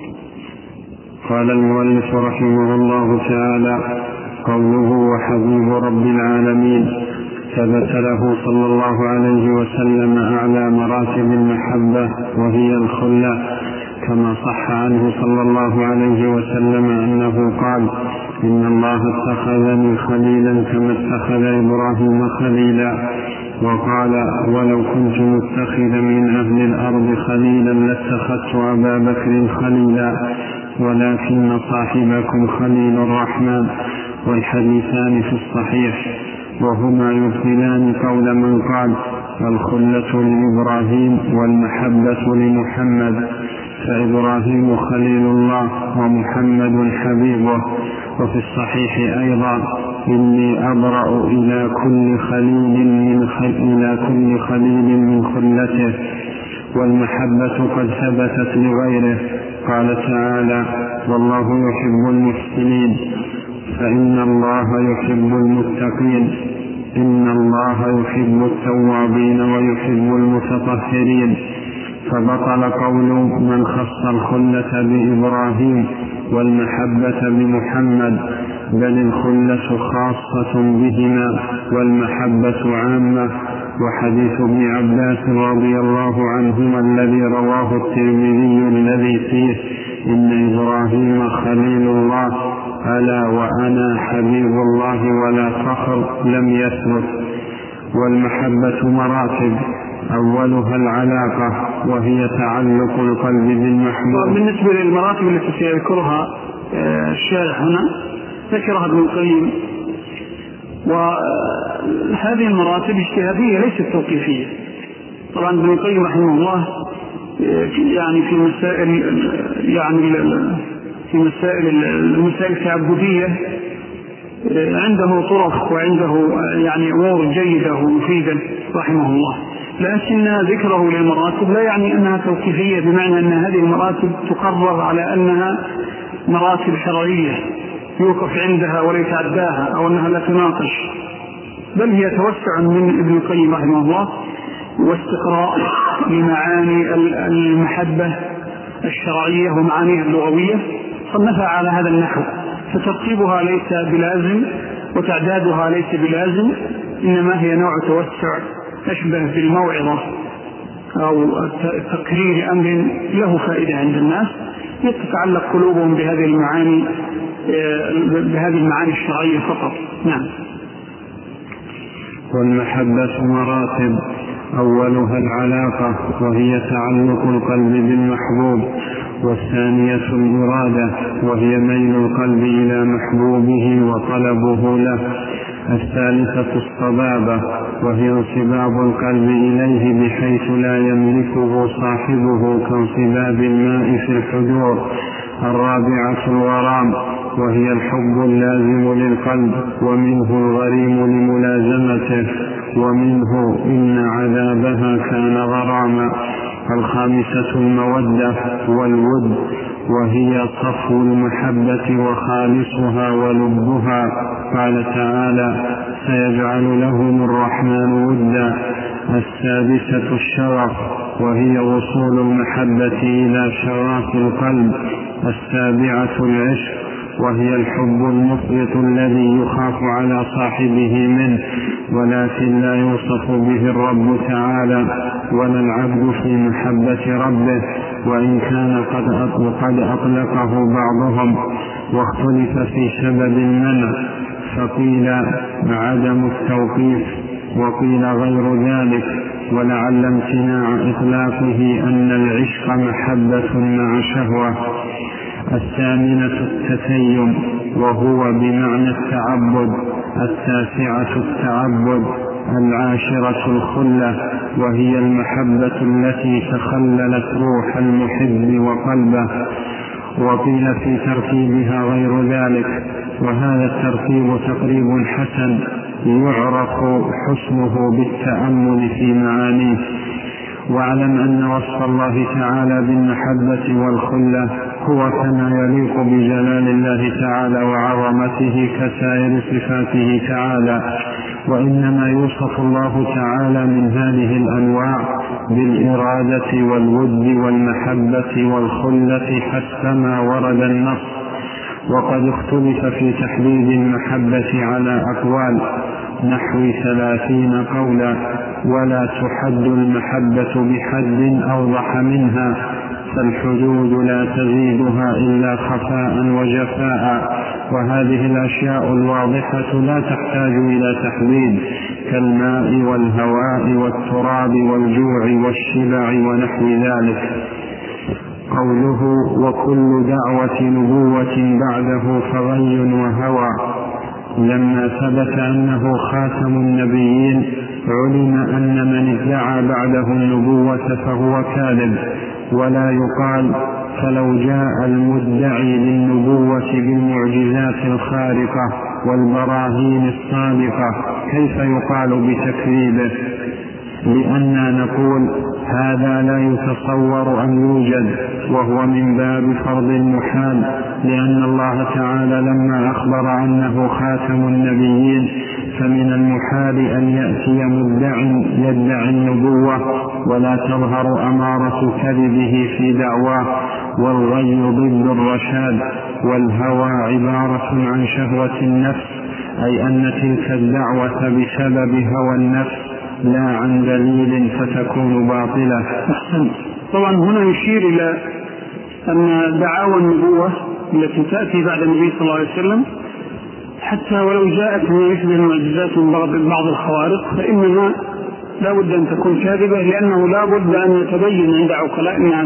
قال المؤلف رحمه الله تعالى: قوله وحبيب رب العالمين، ثبت له صلى الله عليه وسلم أعلى مراتب المحبة وهي الخلة، كما صح عنه صلى الله عليه وسلم أنه قال: إن الله اتخذني خليلا كما اتخذ إبراهيم خليلا. وقال: ولو كنت متخذا من أهل الأرض خليلا لاتخذت أبا بكر خليلا، ولكن صاحبكم خليل الرحمن. والحديثان في الصحيح، وهما يبطلان قول من قال: الخلة لإبراهيم والمحبة لمحمد، فإبراهيم خليل الله ومحمد حبيبه. وفي الصحيح أيضا: إني أبرأ إلى كل خليل من خل... إلى كل خليل من خلته. والمحبة قد ثبتت لغيره، قال تعالى: والله يحب المحسنين، فإن الله يحب المتقين، إن الله يحب التوابين ويحب المتطهرين. فبطل قول من خص الخلة بإبراهيم والمحبة بمحمد، بل الخلة خاصة بهما والمحبة عامة. وحديث ابن عباس رضي الله عنهما الذي رواه الترمذي الذي فيه: إن إبراهيم خليل الله ألا وأنا حبيب الله ولا فخر، لم يثبت. والمحبة مراتب، أولها العلاقة وهي تعلق القلب بالمحبوب. بالنسبة للمراتب التي سيذكرها الشارح هنا ذكرها ابن القيم، وهذه المراتب اجتهادية ليست توقيفية. طبعا ابن القيم رحمه الله يعني في مسائل يعني في مسائل المسائل التعبدية عنده طرق وعنده يعني أمور جيدة ومفيدة رحمه الله، لكن ذكره للمراتب لا يعني أنها توقيفية، بمعنى أن هذه المراتب تقرر على أنها مراتب شرعية يوقف عندها ولا يتعداها أو أنها لا تناقش، بل هي توسع من ابن القيم رحمه الله واستقراء لمعاني المحبة الشرعية ومعانيها اللغوية، صنفها على هذا النحو. فترتيبها ليس بلازم وتعدادها ليس بلازم، إنما هي نوع توسع أشبه بالموعظة أو تقرير أمر له فائدة عند الناس يتتعلق قلوبهم بهذه المعاني بهذه المعاني الشرعية فقط. نعم. والمحبة مراتب، أولها العلاقة وهي تعلق القلب بالمحبوب، والثانية الإرادة وهي ميل القلب إلى محبوبه وطلبه له، الثالثة الصبابة وهي انصباب القلب إليه بحيث لا يملكه صاحبه كانصباب الماء في الحجور، الرابعة الغرام وهي الحب اللازم للقلب، ومنه الغريم لملازمته، ومنه إن عذابها كان غراما. الخامسة المودة والود، وهي صفو المحبة وخالصها ولبها. قال تعالى: سيجعل لهم الرحمن ودا. السادسة الشغف، وهي وصول المحبة إلى شغاف القلب. السابعة العشق، وهي الحب المفرط الذي يخاف على صاحبه منه، ولكن لا يوصف به الرب تعالى ولا العبد في محبة ربه، وإن كان قد أطلقه بعضهم. واختلف في سبب المنع، فقيل عدم التوقيف، وقيل غير ذلك، ولعل امتناع إطلاقه أن العشق محبة مع شهوة. الثامنة التتيم، وهو بمعنى التعبد. التاسعة التعبد. العاشرة الخلة، وهي المحبة التي تخللت روح المحب وقلبه، وقيل في ترتيبها غير ذلك، وهذا الترتيب تقريب حسن يعرف حسنه بالتأمل في معانيه. واعلم أن وصف الله تعالى بالمحبة والخلة هو كما يليق بجلال الله تعالى وعظمته كسائر صفاته تعالى، وإنما يوصف الله تعالى من هذه الأنواع بالإرادة والود والمحبة والخلة حسب ورد النص. وقد اختلف في تحديد المحبة على أقوال نحو ثلاثين قولا، ولا تحد المحبة بحد أوضح منها، فالحدود لا تزيدها إلا خفاء وجفاء. وهذه الأشياء الواضحة لا تحتاج إلى تحديد، كالماء والهواء والتراب والجوع والشبع ونحو ذلك. قوله: وكل دعوة نبوة بعده فغي وهوى، لما ثبت أنه خاتم النبيين علم أن من ادعى بعده النبوة فهو كاذب، ولا يقال فلو جاء المدعي للنبوة بالمعجزات الخارقة والبراهين الصادقة كيف يقال بتكذيبه؟ لأننا نقول هذا لا يتصور أن يوجد، وهو من باب فرض المحال، لأن الله تعالى لما أخبر أنه خاتم النبيين فمن المحال أن يأتي مدع يدعي النبوة ولا تظهر أمارة كذبه في دعواه. والغي ضد الرشاد، والهوى عبارة عن شهوة النفس، أي أن تلك الدعوة بسبب هوى النفس لا عن دليل فتكون باطلة. أحسن. طبعا هنا يشير إلى أن دعاوى النبوة التي تأتي بعد النبي صلى الله عليه وسلم حتى ولو جاءت من يشبه المعجزات من بعض الخوارق فإنها لا بد أن تكون كاذبة، لأنه لا بد أن يتبين عند عقلاء الناس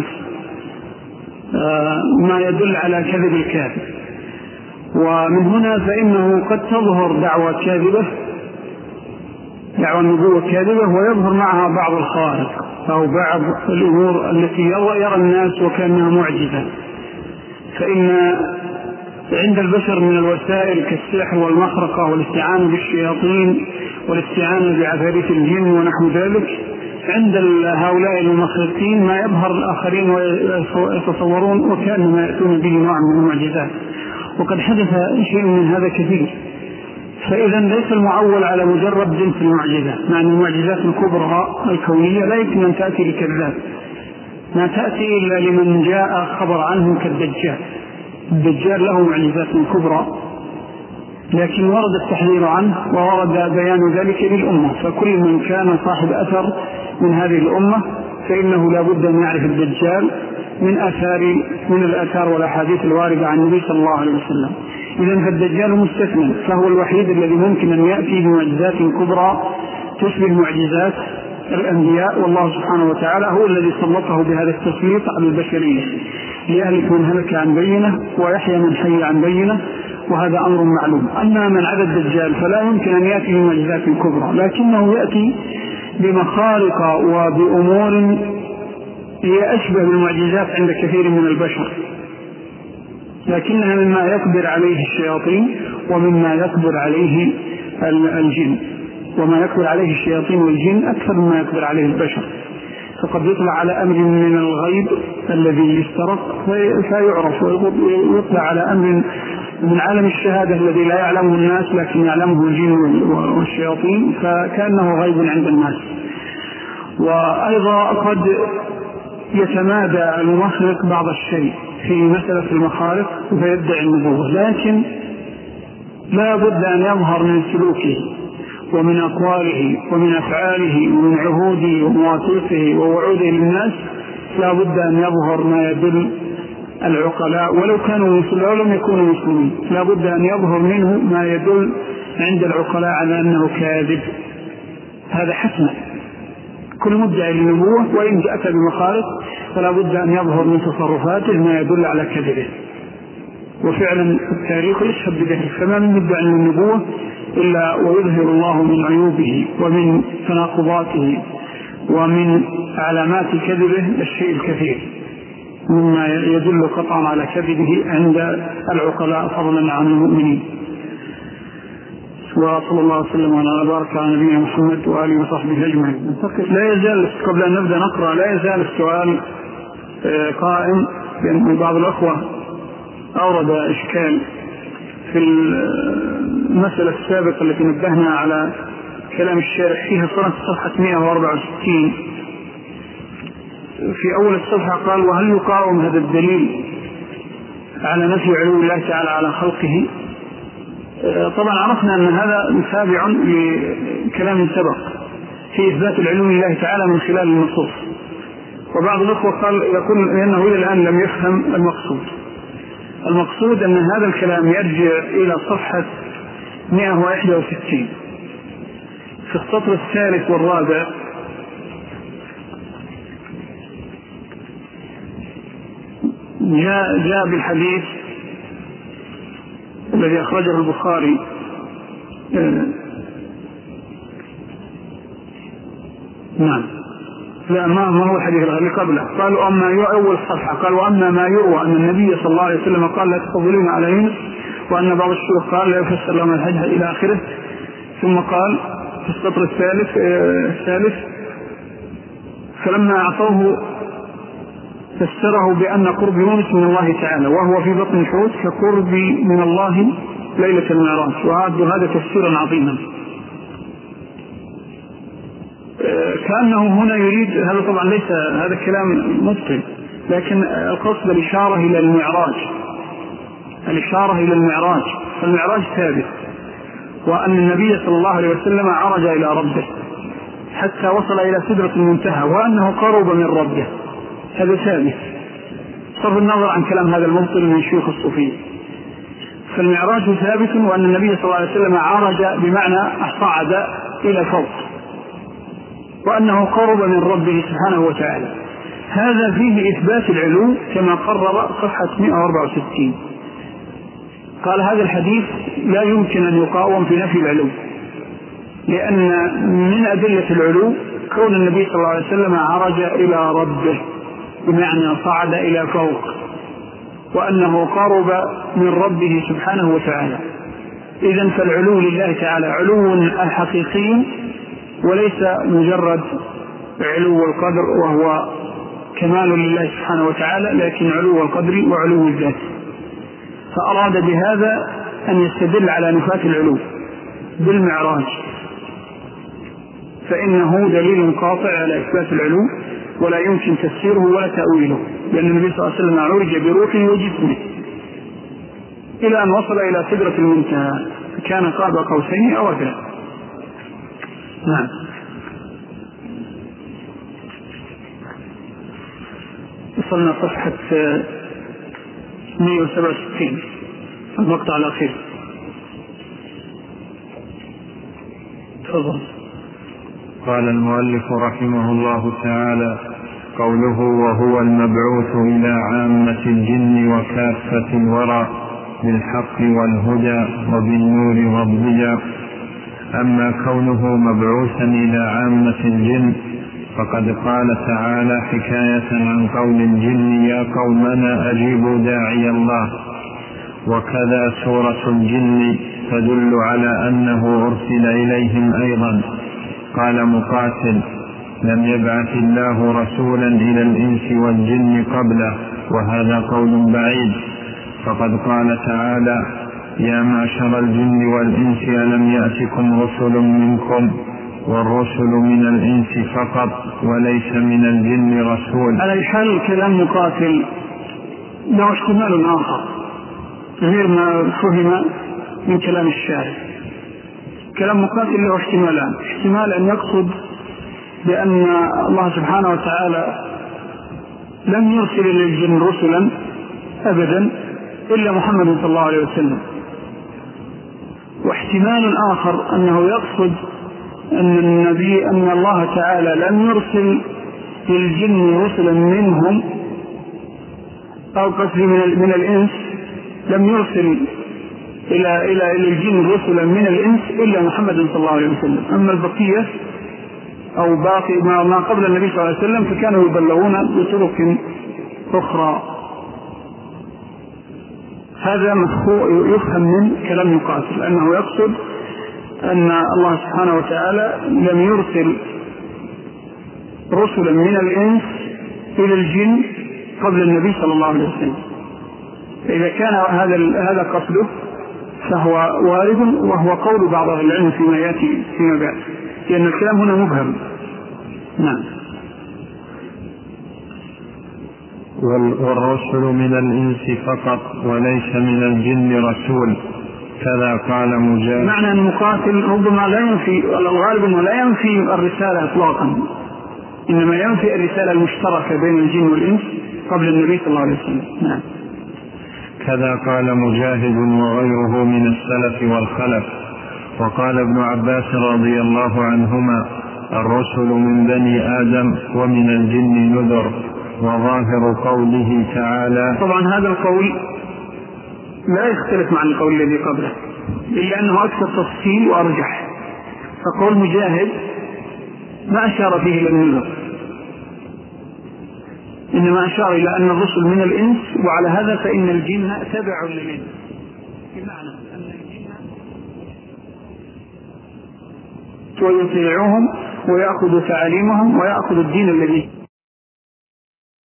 ما يدل على كذب الكاذب. ومن هنا فإنه قد تظهر دعوة كاذبة، دعوة النبوة كاذبة، ويظهر معها بعض الخوارق أو بعض الأمور التي يرى الناس وكأنها معجزة. فإن عند البشر من الوسائل كالسحر والمخرقة والاستعانة بالشياطين والاستعانة بعفاريت الجن ونحو ذلك، عند هؤلاء المخرقين ما يظهر الآخرين ويتصورون وكأنما يأتون به نوع من المعجزات، وقد حدث شيء من هذا كثير. فإذا ليس المعول على مجرد جنس المعجزات، مع أن المعجزات الكبرى الكونية لا يمكن أن تأتي لكذاب، ما تأتي إلا لمن جاء خبر عنه كالدجال. الدجال له معجزات كبرى لكن ورد التحذير عنه وورد بيان ذلك للأمة، فكل من كان صاحب أثر من هذه الأمة فإنه لا بد أن يعرف الدجال من أثار من الآثار والأحاديث الواردة عن النبي صلى الله عليه وسلم. إذن فالدجال مستثنى، فهو الوحيد الذي ممكن أن يأتي بمعجزات كبرى تشبه معجزات الأنبياء، والله سبحانه وتعالى هو الذي سلطه بهذا التسليط على البشرية ليهلك من هلك عن بينه ويحيى من حي عن بينه، وهذا أمر معلوم. أما من عدا الدجال فلا يمكن أن يأتي بمعجزات كبرى، لكنه يأتي بمخارق وبأمور هي أشبه بالمعجزات عند كثير من البشر. لكنها مما يقدر عليه الشياطين ومما يقدر عليه الجن، وما يقدر عليه الشياطين والجن أكثر مما يقدر عليه البشر. فقد يطلع على أمر من الغيب الذي يسترق فيعرف، ويطلع على أمر من عالم الشهادة الذي لا يعلمه الناس لكن يعلمه الجن والشياطين، فكأنه غيب عند الناس. وأيضا قد يتمادى المخلق بعض الشيء في مسألة المخالق فيدعي النبوة، لكن لا بد أن يظهر من سلوكه ومن أقواله ومن أفعاله ومن عهوده ومواثيقه ووعوده للناس، لا بد أن يظهر ما يدل العقلاء ولو كانوا مسلمين ولو لم يكونوا مسلمين، لا بد أن يظهر منه ما يدل عند العقلاء على أنه كاذب. هذا حتما، كل مدعي للنبوة وإن جاءت بمخالف فلا بد أن يظهر من تصرفاته ما يدل على كذبه. وفعلا التاريخ يشهد بذلك، فما من مدعي للنبوة إلا ويظهر الله من عيوبه ومن تناقضاته ومن علامات كذبه الشيء الكثير مما يدل قطعا على كذبه عند العقلاء فضلا عن المؤمنين. وصلى الله وسلم وبارك على نبينا محمد وآله وصحبه أجمعين. لا يزال قبل أن نبدأ نقرأ لا يزال السؤال قائم، لأن بعض الأخوة أورد إشكال في المسألة السابقة التي نبهنا على كلام الشارح فيها، صارت صفحة مئة وأربعة وستين. في أول الصفحة قال: وهل يقاوم هذا الدليل على نفي علو الله تعالى على خلقه؟ طبعا عرفنا أن هذا تابع لكلام سبق في إثبات العلو لله تعالى من خلال النصوص. وبعض الأخوة قال يقول لأنه إلى الآن لم يفهم المقصود. المقصود أن هذا الكلام يرجع إلى صفحة مئة وواحد وستين في السطر الثالث والرابع. جاء, جاء بالحديث الذي أخرجه البخاري آه نعم لا ما هو الحديث اللي قبله. قالوا أما أول الصفحة قال: وأما ما يروى أن النبي صلى الله عليه وسلم قال: لا تفضلون على يونس، وأن بعض الشيوخ قال: لا يفسر لهم الحج إلى آخره. ثم قال في السطر الثالث آه الثالث فلما أعطوه فسره بأن قرب يونس من الله تعالى وهو في بطن الحوت كقرب من الله ليلة المعراج، وعد هذا تفسيرا عظيما. كأنه هنا يريد، هذا طبعا ليس هذا الكلام مبطل، لكن القصد الإشارة إلى المعراج، الإشارة إلى المعراج. فالمعراج ثابت، وأن النبي صلى الله عليه وسلم عرج إلى ربه حتى وصل إلى سدرة المنتهى، وأنه قرب من ربه، هذا ثابت صرف النظر عن كلام هذا المبطل من شيوخ الصوفية. فالمعراج ثابت، وأن النبي صلى الله عليه وسلم عرج بمعنى صعد إلى فوق، وأنه قرب من ربه سبحانه وتعالى. هذا فيه إثبات العلو كما قرر صفحة مئة وأربعة وستين. قال: هذا الحديث لا يمكن أن يقاوم في نفي العلو، لأن من أدلة العلو كون النبي صلى الله عليه وسلم عرج إلى ربه بمعنى صعد إلى فوق، وأنه قرب من ربه سبحانه وتعالى. إذن فالعلو لله تعالى علو حقيقي وليس مجرد علو القدر وهو كمال لله سبحانه وتعالى، لكن علو القدر وعلو الذات. فأراد بهذا أن يستدل على نفاة العلو بالمعراج، فإنه دليل قاطع على إثبات العلو ولا يمكن تفسيره ولا تأويله، لأن النبي صلى الله عليه وسلم عرج بروحه وجسمه إلى أن وصل إلى سدرة المنتهى، كان قاب قوسين أو أدنى. نعم. وصلنا صفحة مئة وسبعة وستين المقطع الأخير. تفضل. قال المؤلف رحمه الله تعالى: قوله: وهو المبعوث إلى عامة الجن وكافة الورى بالحق والهدى وبالنور والضياء. أما كونه مبعوثا إلى عامة الجن فقد قال تعالى حكاية عن قول الجن: يا قومنا أجيبوا داعي الله وكذا سورة الجن تدل على أنه أرسل إليهم أيضا. قال مقاتل: لم يبعث الله رسولا إلى الإنس والجن قبله، وهذا قول بعيد، فقد قال تعالى: يا معشر الجن والإنس ألم يأتكم رسل منكم، والرسل من الإنس فقط وليس من الجن رسول. على الحال كلام مقاتل له اشتمال آخر غير ما فهم من كلام الشارع. كلام مقاتل له احتمالان: احتمال أن يقصد بأن الله سبحانه وتعالى لم يرسل للجن رسلا أبدا إلا محمد صلى الله عليه وسلم. واحتمال آخر أنه يقصد أن النبي أن الله تعالى لم يرسل للجن رسلا منهم، أو قصد من, من الإنس لم يرسل إلى, إلى, إلى الجن رسلا من الإنس إلا محمد صلى الله عليه وسلم. أما البقية أو باقي ما قبل النبي صلى الله عليه وسلم فكانوا يبلغون بطرق أخرى. هذا يفهم من كلام مقاتل أنه يقصد أن الله سبحانه وتعالى لم يرسل رسلا من الإنس إلى الجن قبل النبي صلى الله عليه وسلم. إذا كان هذا هذا قصده فهو وارد، وهو قول بعض أهل العلم فيما يأتي فيما بعد، لأن الكلام هنا مبهم. نعم. والرسل من الإنس فقط وليس من الجن رسول، كذا قال مجاهد. معنى أن المقاتل ربما لا ينفي، الغالب أنه لا ينفي الرسالة إطلاقا، إنما ينفي الرسالة المشتركة بين الجن والإنس قبل النبي صلى الله عليه وسلم. نعم. كذا قال مجاهد وغيره من السلف والخلف. وقال ابن عباس رضي الله عنهما: الرسل من بني آدم ومن الجن نذر. وظاهر قوله تعالى. طبعا هذا القول لا يختلف مع القول الذي قبله، إلا أنه أكثر تفصيل وأرجح. فقول مجاهد ما أشار فيه إلى النذر، إنما أشار إلى أن الرسل من الإنس، وعلى هذا فإن الجن تبع للإنس، بمعنى أن الجن ويطيعوهم ويأخذ تعاليمهم ويأخذ الدين الذي